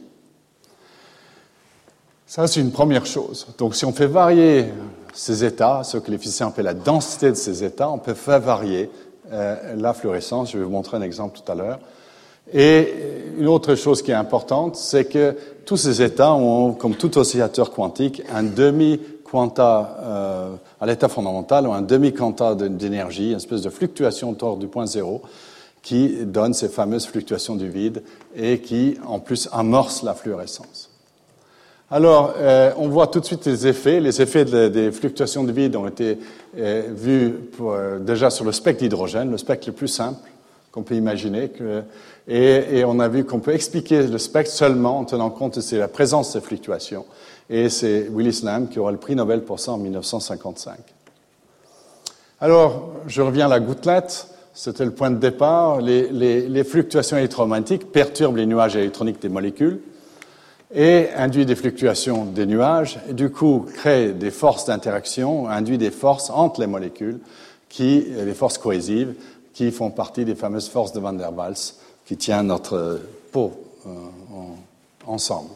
Ça, c'est une première chose. Donc, si on fait varier ces états, ce que les physiciens appellent la densité de ces états, on peut faire varier la fluorescence. Je vais vous montrer un exemple tout à l'heure. Et une autre chose qui est importante, c'est que tous ces états ont, comme tout oscillateur quantique, un demi-quanta à l'état fondamental ou un demi-quanta d'énergie, une espèce de fluctuation autour du point zéro, qui donne ces fameuses fluctuations du vide et qui, en plus, amorce la fluorescence. Alors, on voit tout de suite les effets. Les effets des fluctuations de vide ont été vus déjà sur le spectre d'hydrogène, le spectre le plus simple qu'on peut imaginer. Et on a vu qu'on peut expliquer le spectre seulement en tenant compte de la présence de ces fluctuations. Et c'est Willis Lamb qui aura le prix Nobel pour ça en 1955. Alors, je reviens à la gouttelette. C'était le point de départ. Les fluctuations électromagnétiques perturbent les nuages électroniques des molécules et induit des fluctuations des nuages, et du coup crée des forces d'interaction, induit des forces entre les molécules, les forces cohésives, qui font partie des fameuses forces de Van der Waals, qui tiennent notre peau ensemble.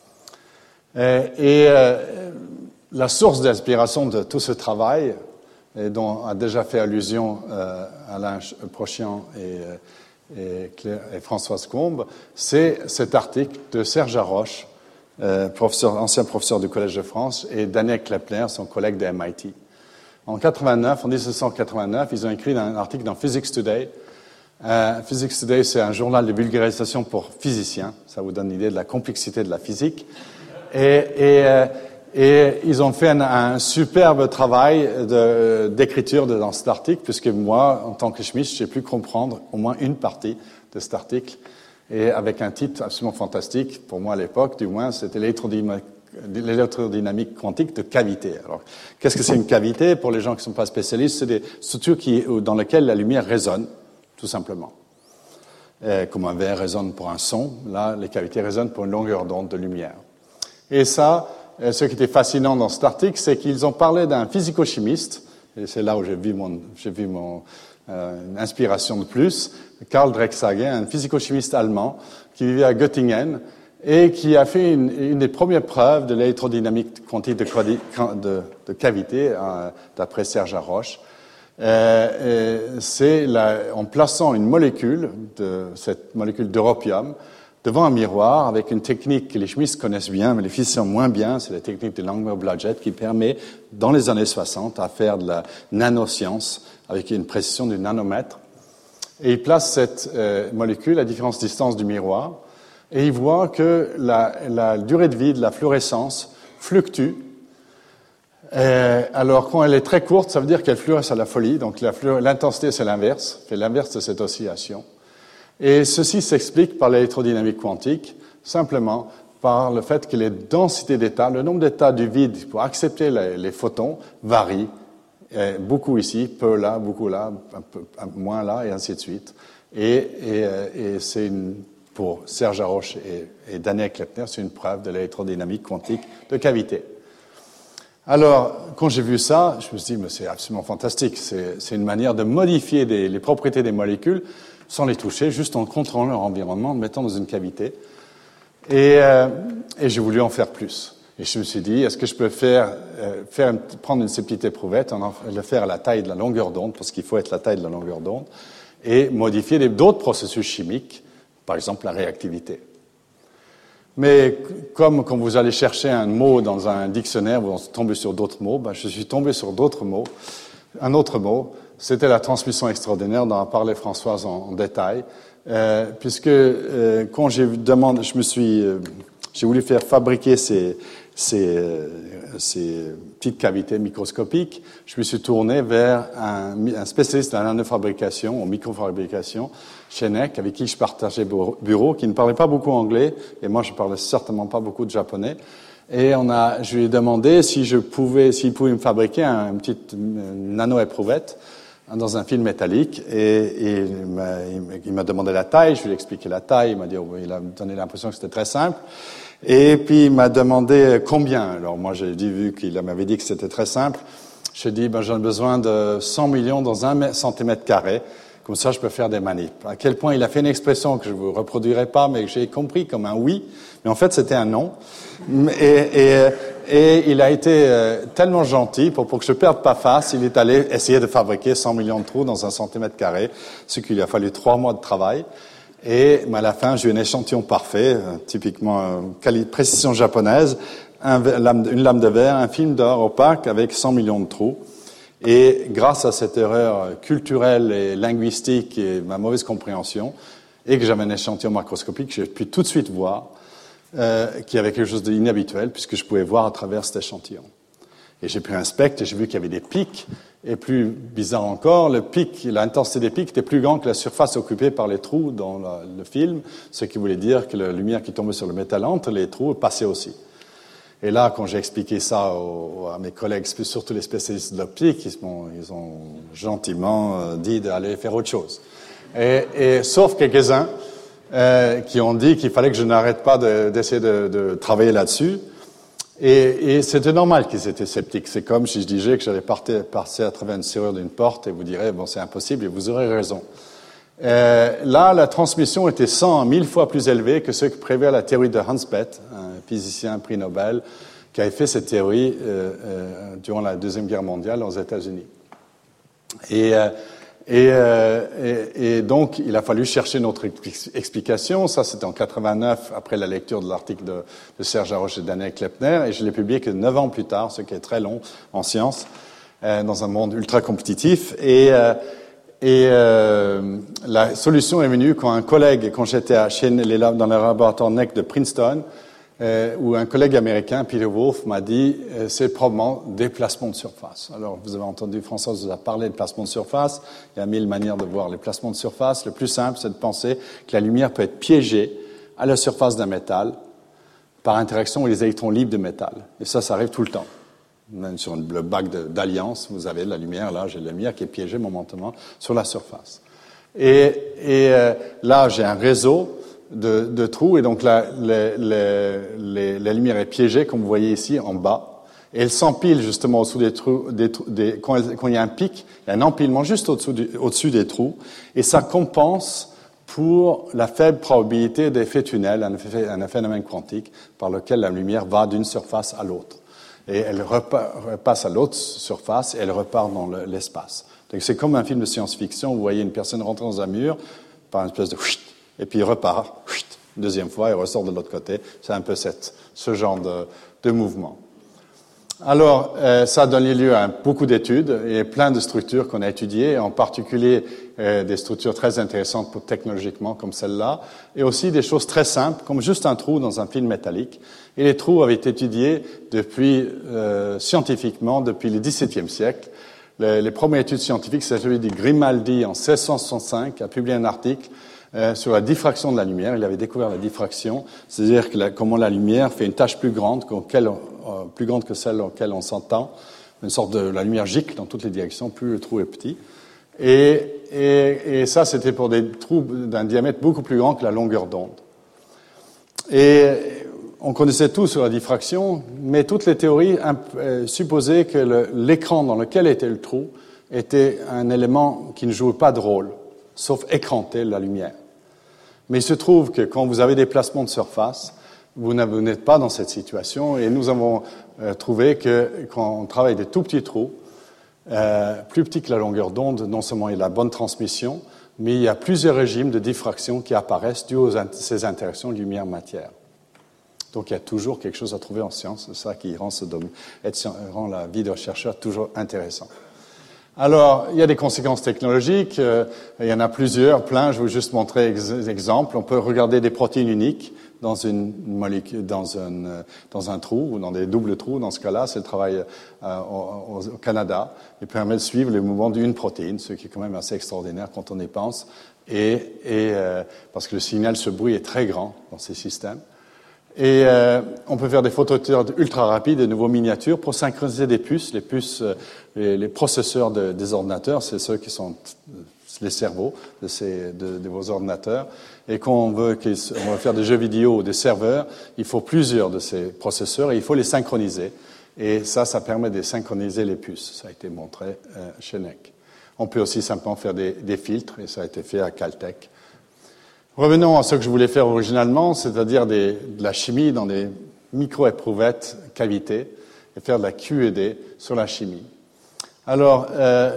La source d'inspiration de tout ce travail et dont a déjà fait allusion Alain Prochian et Françoise Combe, c'est cet article de Serge Haroche, ancien professeur du Collège de France, et Daniel Kleppner, son collègue de MIT. En 1989, ils ont écrit un article dans Physics Today. Physics Today, c'est un journal de vulgarisation pour physiciens. Ça vous donne l'idée de la complexité de la physique. Et ils ont fait un superbe travail d'écriture dans cet article, puisque moi, en tant que chimiste, j'ai pu comprendre au moins une partie de cet article, et avec un titre absolument fantastique, pour moi à l'époque, du moins, c'était l'électrodynamique quantique de cavité. Alors, qu'est-ce que c'est une cavité? Pour les gens qui ne sont pas spécialistes, c'est des structures dans lesquelles la lumière résonne, tout simplement. Comme un verre résonne pour un son, là, les cavités résonnent pour une longueur d'onde de lumière. Et ça, ce qui était fascinant dans cet article, c'est qu'ils ont parlé d'un physico-chimiste, et c'est là où j'ai vu mon inspiration de plus, Karl Drecksager, un physico-chimiste allemand qui vivait à Göttingen et qui a fait une des premières preuves de l'électrodynamique quantique de cavité, d'après Serge Haroche. C'est en plaçant une molécule, cette molécule d'europium, devant un miroir avec une technique que les chimistes connaissent bien, mais les physiciens moins bien, c'est la technique de Langmuir-Blodgett qui permet, dans les années 60, à faire de la nanoscience avec une précision du nanomètre. Et il place cette molécule à différentes distances du miroir et il voit que la durée de vie de la fluorescence fluctue. Alors, quand elle est très courte, ça veut dire qu'elle fluoresce à la folie. Donc, l'intensité, c'est l'inverse, fait l'inverse de cette oscillation. Et ceci s'explique par l'électrodynamique quantique, simplement par le fait que les densités d'états, le nombre d'états du vide pour accepter les photons varie. Beaucoup ici, peu là, beaucoup là, un peu moins là, et ainsi de suite. Et c'est pour Serge Haroche et Daniel Kleppner, c'est une preuve de l'électrodynamique quantique de cavité. Alors, quand j'ai vu ça, je me suis dit, mais c'est absolument fantastique. C'est une manière de modifier les propriétés des molécules sans les toucher, juste en contrôlant leur environnement, en le mettant dans une cavité. Et j'ai voulu en faire plus. Et je me suis dit, est-ce que je peux prendre une petite éprouvette, le faire à la taille de la longueur d'onde, parce qu'il faut être la taille de la longueur d'onde, et modifier d'autres processus chimiques, par exemple la réactivité. Mais comme quand vous allez chercher un mot dans un dictionnaire, vous tombez sur d'autres mots, je suis tombé sur d'autres mots. Un autre mot, c'était la transmission extraordinaire dont a parlé Françoise en détail, puisque quand j'ai voulu faire fabriquer ces petites cavités microscopiques, je me suis tourné vers un spécialiste de la nanofabrication, en microfabrication, Chenek, avec qui je partageais bureau, qui ne parlait pas beaucoup anglais, et moi je parlais certainement pas beaucoup de japonais. Et je lui ai demandé s'il pouvait me fabriquer une petite nano-éprouvette dans un film métallique. Et il m'a demandé la taille, je lui ai expliqué la taille, il a donné l'impression que c'était très simple. Et puis il m'a demandé combien. Alors moi j'ai vu qu'il m'avait dit que c'était très simple. J'ai dit j'en ai besoin de 100 millions dans 1 centimètre carré. Comme ça, je peux faire des manips. À quel point il a fait une expression que je ne vous reproduirai pas, mais que j'ai compris comme un oui. Mais en fait, c'était un non. Et il a été tellement gentil pour que je ne perde pas face. Il est allé essayer de fabriquer 100 millions de trous dans 1 centimètre carré, ce qu'il a fallu 3 mois de travail. Et à la fin, j'ai eu un échantillon parfait, typiquement précision japonaise, une lame de verre, un film d'or opaque avec 100 millions de trous. Et grâce à cette erreur culturelle et linguistique et ma mauvaise compréhension, et que j'avais un échantillon macroscopique, j'ai pu tout de suite voir qu'il y avait quelque chose d'inhabituel, puisque je pouvais voir à travers cet échantillon. Et j'ai pris un spectre et j'ai vu qu'il y avait des pics, et plus bizarre encore, l'intensité des pics était plus grande que la surface occupée par les trous dans le film, ce qui voulait dire que la lumière qui tombait sur le métal entre les trous passait aussi. Et là, quand j'ai expliqué ça à mes collègues, surtout les spécialistes de l'optique, ils ont gentiment dit d'aller faire autre chose. Sauf quelques-uns qui ont dit qu'il fallait que je n'arrête pas d'essayer de travailler là-dessus. Et c'était normal qu'ils étaient sceptiques. C'est comme si je disais que j'allais passer à travers une serrure d'une porte et vous direz, c'est impossible, et vous aurez raison. Là, la transmission était 100 à 1000 fois plus élevée que ce que prévoit la théorie de Hans Bethe, un physicien prix Nobel, qui avait fait cette théorie durant la Deuxième Guerre mondiale aux États-Unis. Et donc, il a fallu chercher notre explication. Ça, c'était en 89, après la lecture de l'article de Serge Haroche et Daniel Kleppner, et je l'ai publié que 9 ans plus tard, ce qui est très long en sciences, dans un monde ultra compétitif. La solution est venue quand un collègue, quand j'étais dans le laboratoire NEC de Princeton, où un collègue américain, Peter Wolf, m'a dit c'est probablement des placements de surface. Alors, vous avez entendu, François vous a parlé de placements de surface. Il y a 1000 manières de voir les placements de surface. Le plus simple, c'est de penser que la lumière peut être piégée à la surface d'un métal par interaction avec les électrons libres de métal. Et ça arrive tout le temps. Même sur le bac d'Alliance, vous avez la lumière, là, j'ai la lumière qui est piégée momentanément sur la surface. Là, j'ai un réseau de trous, et donc la lumière est piégée, comme vous voyez ici, en bas, et elle s'empile justement au-dessous des trous, quand il y a un pic, il y a un empilement juste au-dessus des trous, et ça compense pour la faible probabilité d'effet tunnel, un phénomène quantique, par lequel la lumière va d'une surface à l'autre. Et elle repasse à l'autre surface, et elle repart dans l'espace. Donc c'est comme un film de science-fiction, vous voyez une personne rentrer dans un mur, par une espèce de... Et puis il repart, deuxième fois, il ressort de l'autre côté. C'est un peu ce genre de mouvement. Alors, ça a donné lieu à beaucoup d'études et plein de structures qu'on a étudiées, en particulier des structures très intéressantes technologiquement comme celle-là, et aussi des choses très simples, comme juste un trou dans un film métallique. Et les trous avaient été étudiés scientifiquement depuis le XVIIe siècle. Les premières études scientifiques, c'est celui de Grimaldi en 1665, qui a publié un article sur la diffraction de la lumière. Il avait découvert la diffraction, c'est-à-dire comment la lumière fait une tache plus grande que celle auquel on s'entend, une sorte de la lumière gicle dans toutes les directions, plus le trou est petit. Et ça, c'était pour des trous d'un diamètre beaucoup plus grand que la longueur d'onde. Et on connaissait tout sur la diffraction, mais toutes les théories supposaient que l'écran dans lequel était le trou était un élément qui ne jouait pas de rôle, sauf écranter la lumière. Mais il se trouve que quand vous avez des placements de surface, vous n'êtes pas dans cette situation, et nous avons trouvé que quand on travaille des tout petits trous, plus petits que la longueur d'onde, non seulement il y a la bonne transmission, mais il y a plusieurs régimes de diffraction qui apparaissent dus à ces interactions lumière-matière. Donc il y a toujours quelque chose à trouver en science, c'est ça qui rend la vie de chercheur toujours intéressante. Alors, il y a des conséquences technologiques, il y en a plein, je vais juste montrer des exemples. On peut regarder des protéines uniques dans une molécule, dans un trou, ou dans des doubles trous. Dans ce cas-là, c'est le travail au Canada, et permet de suivre le mouvement d'une protéine, ce qui est quand même assez extraordinaire quand on y pense, parce que le signal, ce bruit est très grand dans ces systèmes. Et on peut faire des photodiodes ultra rapides, de nouveaux miniatures, pour synchroniser des puces. Les puces, les processeurs des ordinateurs, c'est ceux qui sont les cerveaux de vos ordinateurs. Et quand on veut faire des jeux vidéo ou des serveurs, il faut plusieurs de ces processeurs et il faut les synchroniser. Et ça permet de synchroniser les puces. Ça a été montré chez NEC. On peut aussi simplement faire des filtres, et ça a été fait à Caltech. Revenons à ce que je voulais faire originalement, c'est-à-dire de la chimie dans des micro-éprouvettes cavités, et faire de la QED sur la chimie. Alors,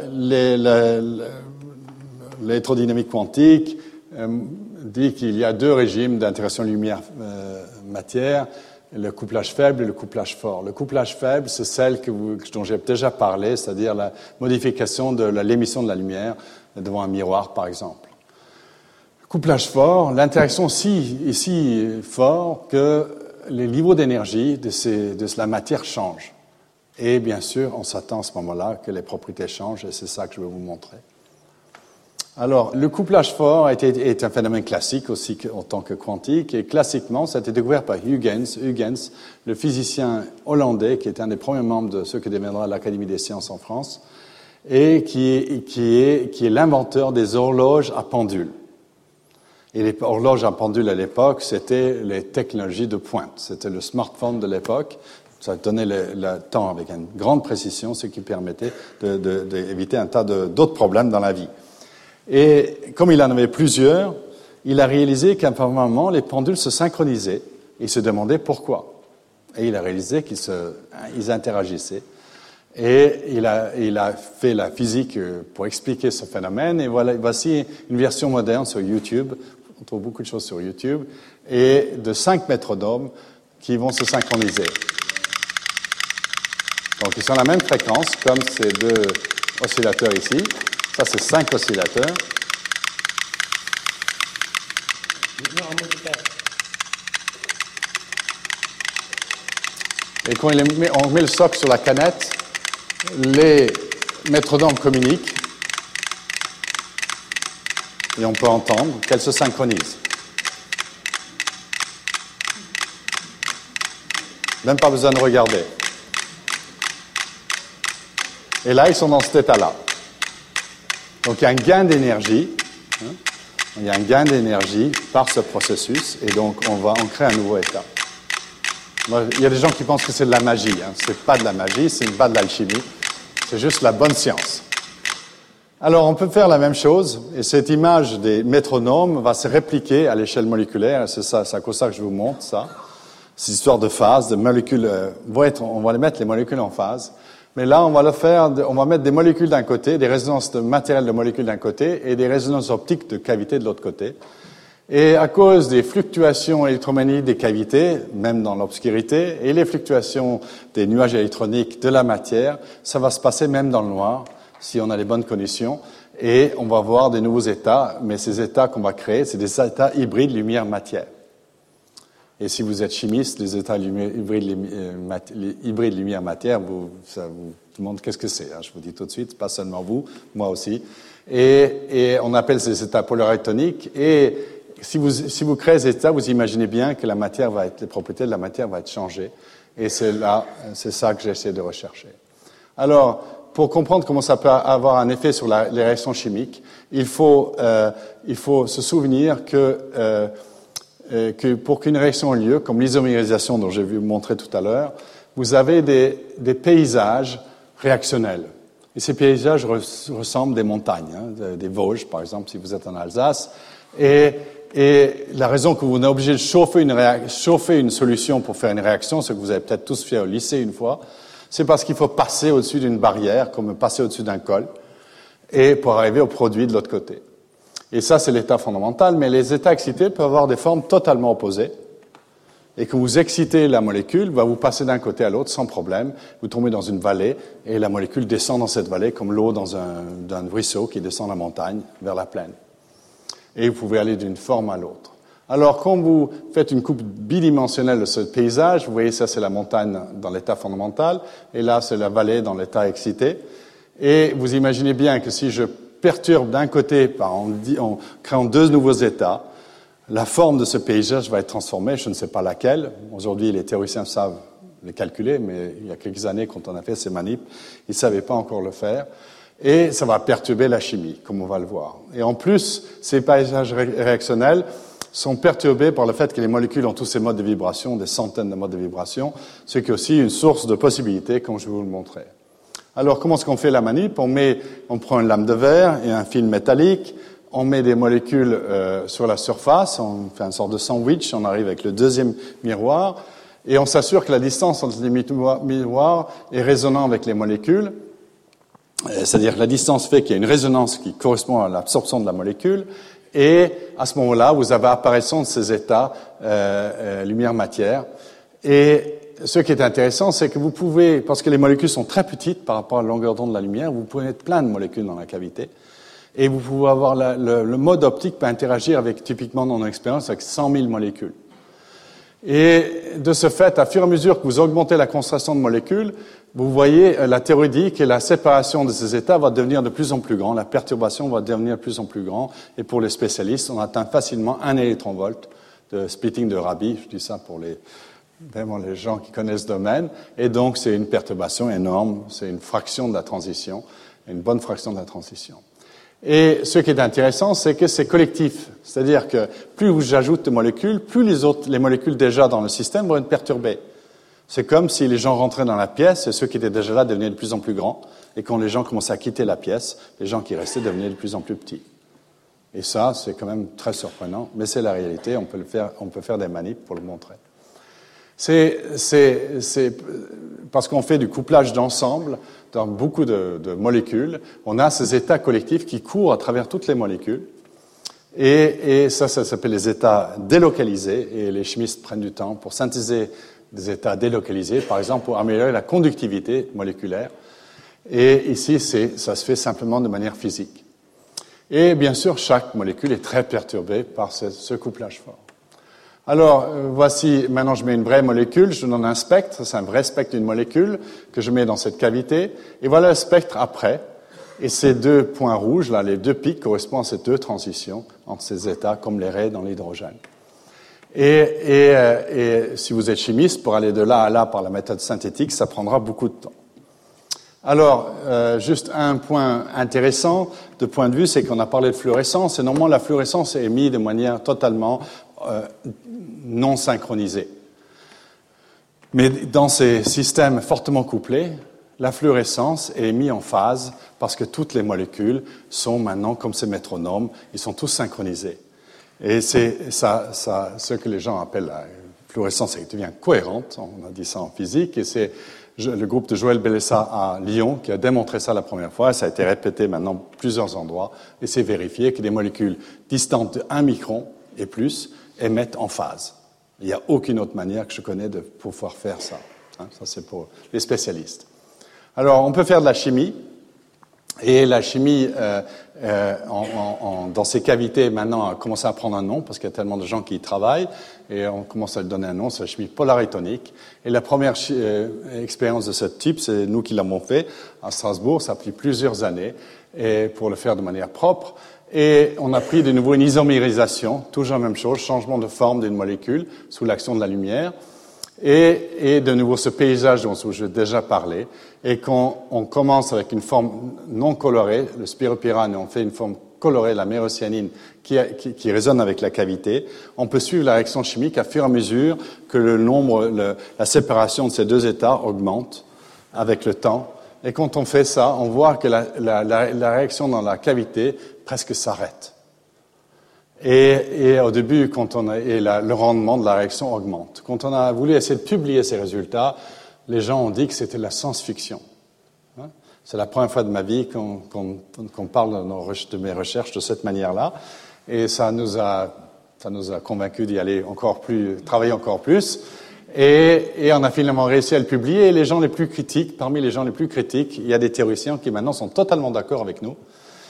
l'électrodynamique quantique dit qu'il y a deux régimes d'interaction lumière-matière, le couplage faible et le couplage fort. Le couplage faible, c'est celle dont j'ai déjà parlé, c'est-à-dire la modification de l'émission de la lumière devant un miroir, par exemple. Couplage fort, l'interaction est si fort que les niveaux d'énergie de la matière changent. Et bien sûr, on s'attend à ce moment-là que les propriétés changent, et c'est ça que je vais vous montrer. Alors, le couplage fort est un phénomène classique aussi en tant que quantique, et classiquement, ça a été découvert par Huygens, le physicien hollandais, qui est un des premiers membres de ce que deviendra l'Académie des sciences en France, et qui est l'inventeur des horloges à pendule. Et les horloges à pendule à l'époque, c'était les technologies de pointe. C'était le smartphone de l'époque. Ça donnait le temps avec une grande précision, ce qui permettait d'éviter un tas d'autres problèmes dans la vie. Et comme il en avait plusieurs, il a réalisé qu'à un moment, les pendules se synchronisaient. Il se demandait pourquoi. Et il a réalisé qu'ils interagissaient. Et il a fait la physique pour expliquer ce phénomène. Et voici une version moderne sur YouTube. On trouve beaucoup de choses sur YouTube. Et de 5 métronomes qui vont se synchroniser. Donc, ils sont à la même fréquence, comme ces 2 oscillateurs ici. Ça, c'est 5 oscillateurs. Et quand on met le socle sur la canette, les métronomes communiquent et on peut entendre qu'elles se synchronisent. Même pas besoin de regarder. Et là, ils sont dans cet état-là. Donc, il y a un gain d'énergie. Il y a un gain d'énergie par ce processus, et donc on crée un nouveau état. Il y a des gens qui pensent que c'est de la magie. C'est pas de la magie, c'est pas de l'alchimie. C'est juste la bonne science. Alors, on peut faire la même chose, et cette image des métronomes va se répliquer à l'échelle moléculaire. C'est à cause de ça que je vous montre ça. Ces histoires de phase, de molécules, on va les mettre les molécules en phase. Mais là, on va mettre des molécules d'un côté, des résonances de matériel de molécules d'un côté, et des résonances optiques de cavités de l'autre côté. Et à cause des fluctuations électromagnétiques des cavités, même dans l'obscurité, et les fluctuations des nuages électroniques de la matière, ça va se passer même dans le noir, si on a les bonnes conditions, et on va voir des nouveaux états, mais ces états qu'on va créer, c'est des états hybrides lumière-matière. Et si vous êtes chimiste, les états hybrides lumière-matière, ça vous demande qu'est-ce que c'est. Je vous dis tout de suite, pas seulement vous, moi aussi. Et on appelle ces états polaritoniques. Et si vous créez ces états, vous imaginez bien que les propriétés de la matière vont être changées. Et c'est ça que j'essaie de rechercher. Alors, pour comprendre comment ça peut avoir un effet sur les réactions chimiques, il faut se souvenir que pour qu'une réaction ait lieu, comme l'isomérisation dont j'ai vu montrer tout à l'heure, vous avez des paysages réactionnels. Et ces paysages ressemblent des montagnes, des Vosges, par exemple, si vous êtes en Alsace. Et la raison que vous êtes obligé de chauffer une solution pour faire une réaction, ce que vous avez peut-être tous fait au lycée une fois, c'est parce qu'il faut passer au-dessus d'une barrière, comme passer au-dessus d'un col, et pour arriver au produit de l'autre côté. Et ça, c'est l'état fondamental, mais les états excités peuvent avoir des formes totalement opposées. Et quand vous excitez la molécule, vous passez d'un côté à l'autre sans problème. Vous tombez dans une vallée et la molécule descend dans cette vallée comme l'eau dans un ruisseau qui descend la montagne vers la plaine. Et vous pouvez aller d'une forme à l'autre. Alors, quand vous faites une coupe bidimensionnelle de ce paysage, vous voyez ça, c'est la montagne dans l'état fondamental, et là, c'est la vallée dans l'état excité. Et vous imaginez bien que si je perturbe d'un côté en créant 2 nouveaux états, la forme de ce paysage va être transformée, je ne sais pas laquelle. Aujourd'hui, les théoriciens savent les calculer, mais il y a quelques années, quand on a fait ces manips, ils ne savaient pas encore le faire. Et ça va perturber la chimie, comme on va le voir. Et en plus, ces paysages réactionnels sont perturbés par le fait que les molécules ont tous ces modes de vibration, des centaines de modes de vibration, ce qui est aussi une source de possibilités, comme je vais vous le montrer. Alors, comment est-ce qu'on fait la manip ? On prend une lame de verre et un fil métallique, on met des molécules sur la surface, on fait une sorte de sandwich, on arrive avec le deuxième miroir, et on s'assure que la distance entre les miroirs est résonnante avec les molécules. C'est-à-dire que la distance fait qu'il y a une résonance qui correspond à l'absorption de la molécule, et à ce moment-là, vous avez apparition de ces états lumière-matière. Et ce qui est intéressant, c'est que vous pouvez, parce que les molécules sont très petites par rapport à la longueur d'onde de la lumière, vous pouvez mettre plein de molécules dans la cavité, et vous pouvez avoir le mode optique peut interagir avec, typiquement dans nos expériences, avec 100 000 molécules. Et de ce fait, à fur et à mesure que vous augmentez la concentration de molécules, vous voyez, la théorie dit que la séparation de ces états va devenir de plus en plus grande, la perturbation va devenir de plus en plus grande, et pour les spécialistes, on atteint facilement 1 électronvolt de splitting de Rabi, je dis ça pour vraiment les gens qui connaissent le domaine, et donc c'est une perturbation énorme, c'est une fraction de la transition, une bonne fraction de la transition. Et ce qui est intéressant, c'est que c'est collectif, c'est-à-dire que plus j'ajoute de molécules, plus les molécules déjà dans le système vont être perturbées. C'est comme si les gens rentraient dans la pièce et ceux qui étaient déjà là devenaient de plus en plus grands, et quand les gens commençaient à quitter la pièce, les gens qui restaient devenaient de plus en plus petits. Et ça, c'est quand même très surprenant, mais c'est la réalité, on peut faire des manips pour le montrer. parce qu'on fait du couplage d'ensemble dans beaucoup de molécules, on a ces états collectifs qui courent à travers toutes les molécules. Et ça s'appelle les états délocalisés, et les chimistes prennent du temps pour synthétiser des états délocalisés, par exemple pour améliorer la conductivité moléculaire. Et ici, ça se fait simplement de manière physique. Et bien sûr, chaque molécule est très perturbée par ce couplage fort. Alors, voici, maintenant je mets une vraie molécule, je donne un spectre, c'est un vrai spectre d'une molécule que je mets dans cette cavité, et voilà le spectre après. Et ces deux points rouges, là, les deux pics, correspondent à ces deux transitions entre ces états, comme les raies dans l'hydrogène. Et si vous êtes chimiste, pour aller de là à là par la méthode synthétique, ça prendra beaucoup de temps. Alors, juste un point intéressant de point de vue, c'est qu'on a parlé de fluorescence, et normalement la fluorescence est émise de manière totalement non synchronisée. Mais dans ces systèmes fortement couplés, la fluorescence est émise en phase parce que toutes les molécules sont maintenant comme ces métronomes, ils sont tous synchronisés. Et c'est ça ce que les gens appellent la fluorescence, elle devient cohérente, on a dit ça en physique, et c'est le groupe de Joël Bellessa à Lyon qui a démontré ça la première fois, ça a été répété maintenant plusieurs endroits, et c'est vérifié que des molécules distantes de 1 micron et plus émettent en phase. Il n'y a aucune autre manière que je connais de pouvoir faire ça. Ça, c'est pour les spécialistes. Alors, on peut faire de la chimie, et la chimie, dans ces cavités, maintenant, a commencé à prendre un nom, parce qu'il y a tellement de gens qui y travaillent, et on commence à lui donner un nom, c'est la chimie polaritonique. Et la première expérience de ce type, c'est nous qui l'avons fait à Strasbourg, ça a pris plusieurs années, et pour le faire de manière propre. Et on a pris de nouveau une isomérisation, toujours la même chose, changement de forme d'une molécule sous l'action de la lumière. Et de nouveau ce paysage dont j'ai déjà parlé, et quand on commence avec une forme non colorée, le spiropyrane, et on fait une forme colorée, la mérocyanine, qui résonne avec la cavité, on peut suivre la réaction chimique à fur et à mesure que la séparation de ces deux états augmente avec le temps. Et quand on fait ça, on voit que la réaction dans la cavité presque s'arrête. Et au début, le rendement de la réaction augmente. Quand on a voulu essayer de publier ces résultats, les gens ont dit que c'était de la science-fiction. C'est la première fois de ma vie qu'on parle de mes recherches de cette manière-là. Et ça nous a convaincus d'y aller travailler encore plus. Et on a finalement réussi à le publier. Et parmi les gens les plus critiques, il y a des théoriciens qui maintenant sont totalement d'accord avec nous.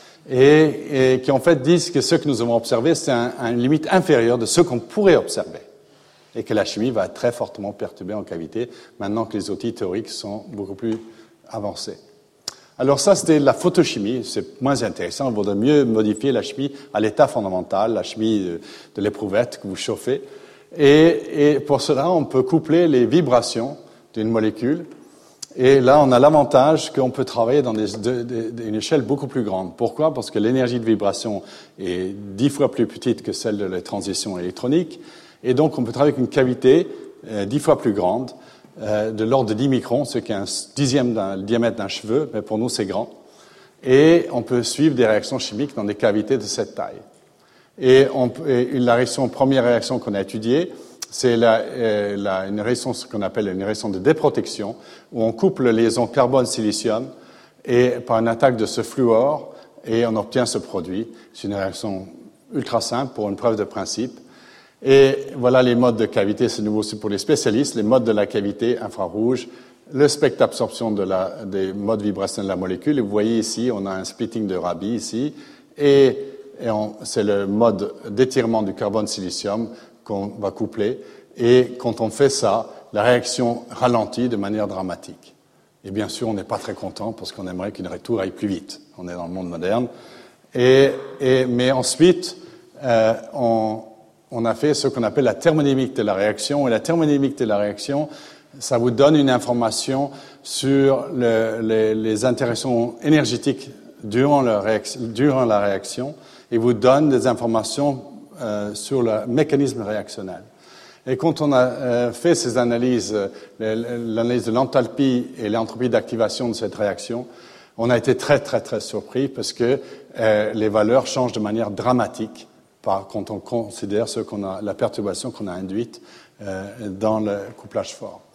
Et qui en fait disent que ce que nous avons observé, c'est une limite inférieure de ce qu'on pourrait observer. Et que la chimie va être très fortement perturbée en cavité, maintenant que les outils théoriques sont beaucoup plus avancés. Alors ça, c'était la photochimie, c'est moins intéressant, il vaudrait mieux modifier la chimie à l'état fondamental, la chimie de l'éprouvette que vous chauffez. Et pour cela, on peut coupler les vibrations d'une molécule. Et là, on a l'avantage qu'on peut travailler dans une échelle beaucoup plus grande. Pourquoi? Parce que l'énergie de vibration est 10 fois plus petite que celle de la transition électronique. Et donc, on peut travailler avec une cavité 10 fois plus grande, de l'ordre de 10 microns, ce qui est un dixième du diamètre d'un cheveu, mais pour nous, c'est grand. Et on peut suivre des réactions chimiques dans des cavités de cette taille. Et la première réaction qu'on a étudiée, c'est une réaction, ce qu'on appelle une réaction de déprotection, où on couple la liaison carbone-silicium et par une attaque de ce fluor, et on obtient ce produit. C'est une réaction ultra simple pour une preuve de principe. Et voilà les modes de cavité, c'est nouveau aussi pour les spécialistes, les modes de la cavité infrarouge, le spectre d'absorption des modes vibrationnels de la molécule. Et vous voyez ici, on a un splitting de Rabi ici, et c'est le mode d'étirement du carbone-silicium qu'on va coupler, et quand on fait ça, la réaction ralentit de manière dramatique. Et bien sûr, on n'est pas très content parce qu'on aimerait qu'une retour aille plus vite. On est dans le monde moderne. Mais ensuite, on a fait ce qu'on appelle la thermodynamique de la réaction, et la thermodynamique de la réaction, ça vous donne une information sur les interactions énergétiques durant la réaction, et vous donne des informations sur le mécanisme réactionnel. Et quand on a fait ces analyses, l'analyse de l'enthalpie et l'entropie d'activation de cette réaction, on a été très, très, très surpris parce que les valeurs changent de manière dramatique quand on considère la perturbation qu'on a induite dans le couplage fort.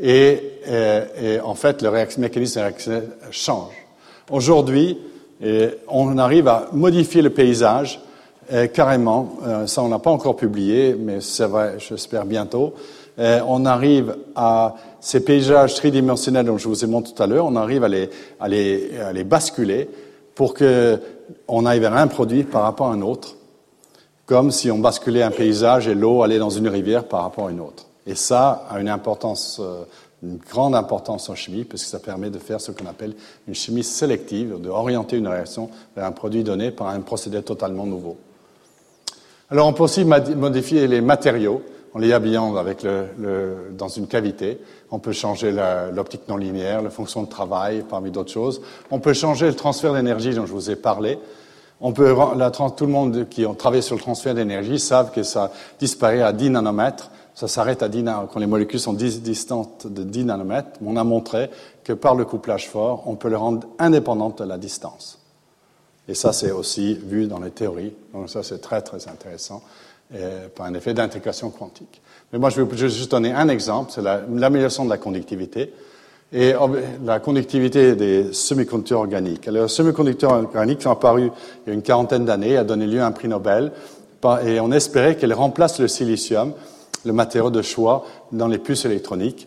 Et en fait, le mécanisme de réaction change. Aujourd'hui, on arrive à modifier le paysage carrément. Ça, on n'a pas encore publié, mais c'est vrai, j'espère bientôt. On arrive à ces paysages tridimensionnels dont je vous ai montré tout à l'heure, on arrive à les basculer pour qu'on aille vers un produit par rapport à un autre, comme si on basculait un paysage et l'eau allait dans une rivière par rapport à une autre. Et ça a une grande importance en chimie, parce que ça permet de faire ce qu'on appelle une chimie sélective, d'orienter une réaction vers un produit donné par un procédé totalement nouveau. Alors on peut aussi modifier les matériaux en les habillant dans une cavité. On peut changer l'optique non linéaire, la fonction de travail, parmi d'autres choses. On peut changer le transfert d'énergie dont je vous ai parlé. Tout le monde qui a travaillé sur le transfert d'énergie savent que ça disparaît à 10 nanomètres. Ça s'arrête à 10 nanomètres. Quand les molécules sont distantes de 10 nanomètres, on a montré que par le couplage fort, on peut les rendre indépendantes de la distance. Et ça, c'est aussi vu dans les théories. Donc ça, c'est très, très intéressant par un effet d'intégration quantique. Mais moi, je vais juste donner un exemple, c'est l'amélioration de la conductivité et la conductivité des semi-conducteurs organiques. Alors, les semi-conducteurs organiques sont apparus il y a une quarantaine d'années, a donné lieu à un prix Nobel, et on espérait qu'elles remplacent le silicium, le matériau de choix dans les puces électroniques.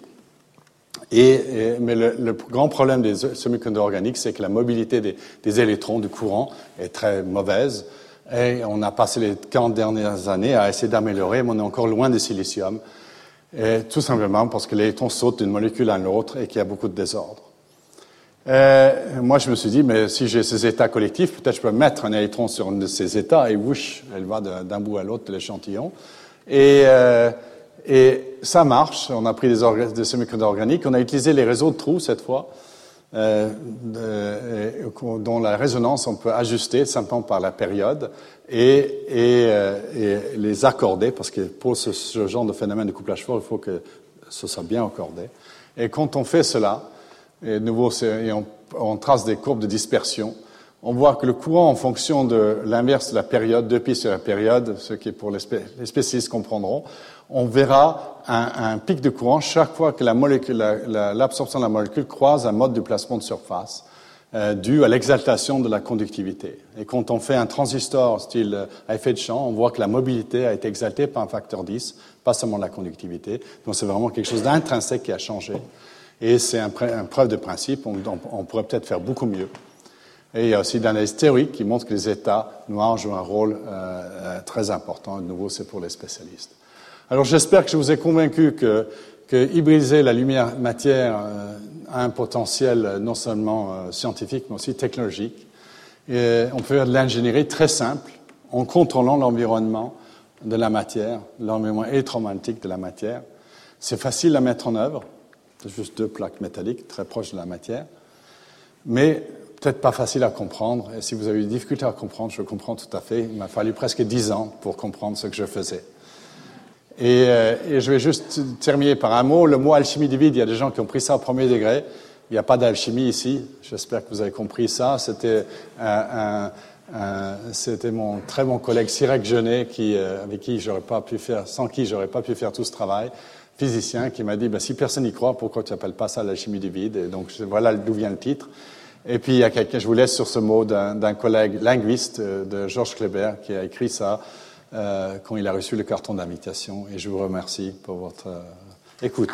Mais le grand problème des semi-conducteurs organiques, c'est que la mobilité des électrons, du courant, est très mauvaise. Et on a passé les 40 dernières années à essayer d'améliorer, mais on est encore loin du silicium. Et tout simplement parce que l'électron saute d'une molécule à l'autre et qu'il y a beaucoup de désordre. Moi, je me suis dit, mais si j'ai ces états collectifs, peut-être je peux mettre un électron sur un de ces états et whoosh, elle va d'un bout à l'autre de l'échantillon. Et ça marche. On a pris des semi-conducteurs organiques. On a utilisé les réseaux de trous cette fois, dont la résonance on peut ajuster simplement par la période et les accorder, parce que pour ce genre de phénomène de couplage fort, il faut que ce soit bien accordé. Et quand on fait cela, et de nouveau, on trace des courbes de dispersion, on voit que le courant, en fonction de l'inverse de la période, 2 pi sur la période, ce qui est pour les spécialistes comprendront, on verra un pic de courant chaque fois que l'absorption de la molécule croise un mode de placement de surface dû à l'exaltation de la conductivité. Et quand on fait un transistor style à effet de champ, on voit que la mobilité a été exaltée par un facteur 10, pas seulement la conductivité. Donc c'est vraiment quelque chose d'intrinsèque qui a changé. Et c'est une preuve de principe, on pourrait peut-être faire beaucoup mieux. Et il y a aussi l'analyse théorique qui montre que les états noirs jouent un rôle très important. De nouveau, c'est pour les spécialistes. Alors j'espère que je vous ai convaincu que hybridiser la lumière-matière a un potentiel non seulement scientifique, mais aussi technologique. Et on peut faire de l'ingénierie très simple, en contrôlant l'environnement de la matière, l'environnement électromagnétique de la matière. C'est facile à mettre en œuvre. C'est juste 2 plaques métalliques très proches de la matière. Mais peut-être pas facile à comprendre. Et si vous avez eu des difficultés à comprendre, je comprends tout à fait. Il m'a fallu presque 10 ans pour comprendre ce que je faisais. Et je vais juste terminer par un mot. Le mot alchimie du vide, il y a des gens qui ont pris ça au premier degré. Il n'y a pas d'alchimie ici. J'espère que vous avez compris ça. C'était mon très bon collègue Cyrek Genet, sans qui j'aurais pas pu faire tout ce travail, physicien, qui m'a dit, si personne n'y croit, pourquoi tu n'appelles pas ça l'alchimie du vide? Et donc voilà d'où vient le titre. Et puis il y a quelqu'un, je vous laisse sur ce mot d'un collègue linguiste, de Georges Kleber, qui a écrit ça quand il a reçu le carton d'invitation. Et je vous remercie pour votre écoute.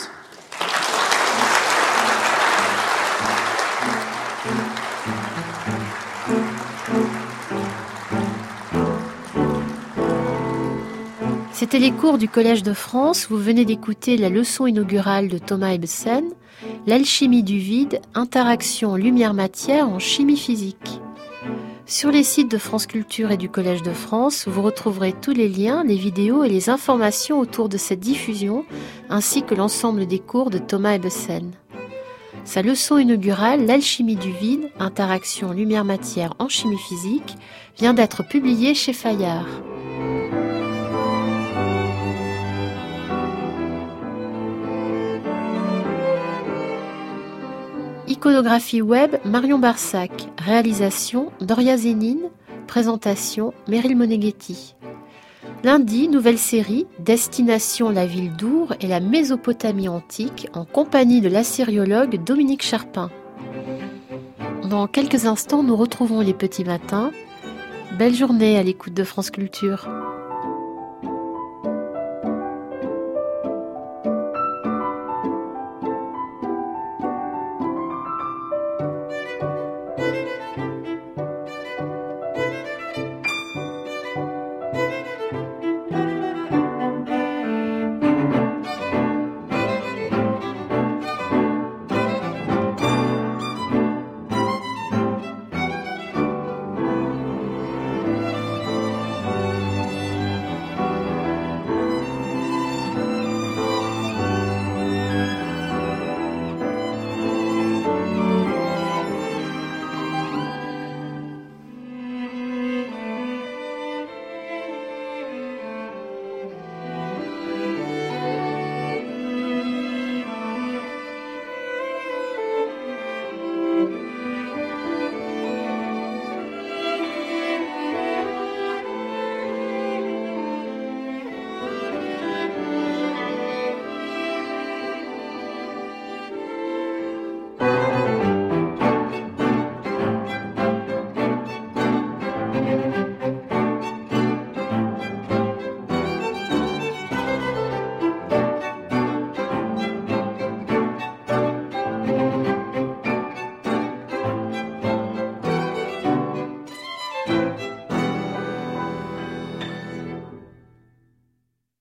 C'était les cours du Collège de France. Vous venez d'écouter la leçon inaugurale de Thomas Ebbesen, l'alchimie du vide, interaction lumière-matière en chimie physique. Sur les sites de France Culture et du Collège de France, vous retrouverez tous les liens, les vidéos et les informations autour de cette diffusion, ainsi que l'ensemble des cours de Thomas Ebbesen. Sa leçon inaugurale, l'alchimie du vide, interaction lumière-matière en chimie physique, vient d'être publiée chez Fayard. Iconographie web, Marion Barsac. Réalisation, Doria Zénine. Présentation, Meryl Moneghetti. Lundi, nouvelle série, Destination la ville d'Our et la Mésopotamie antique, en compagnie de l'assyriologue Dominique Charpin. Dans quelques instants, nous retrouvons les petits matins. Belle journée à l'écoute de France Culture.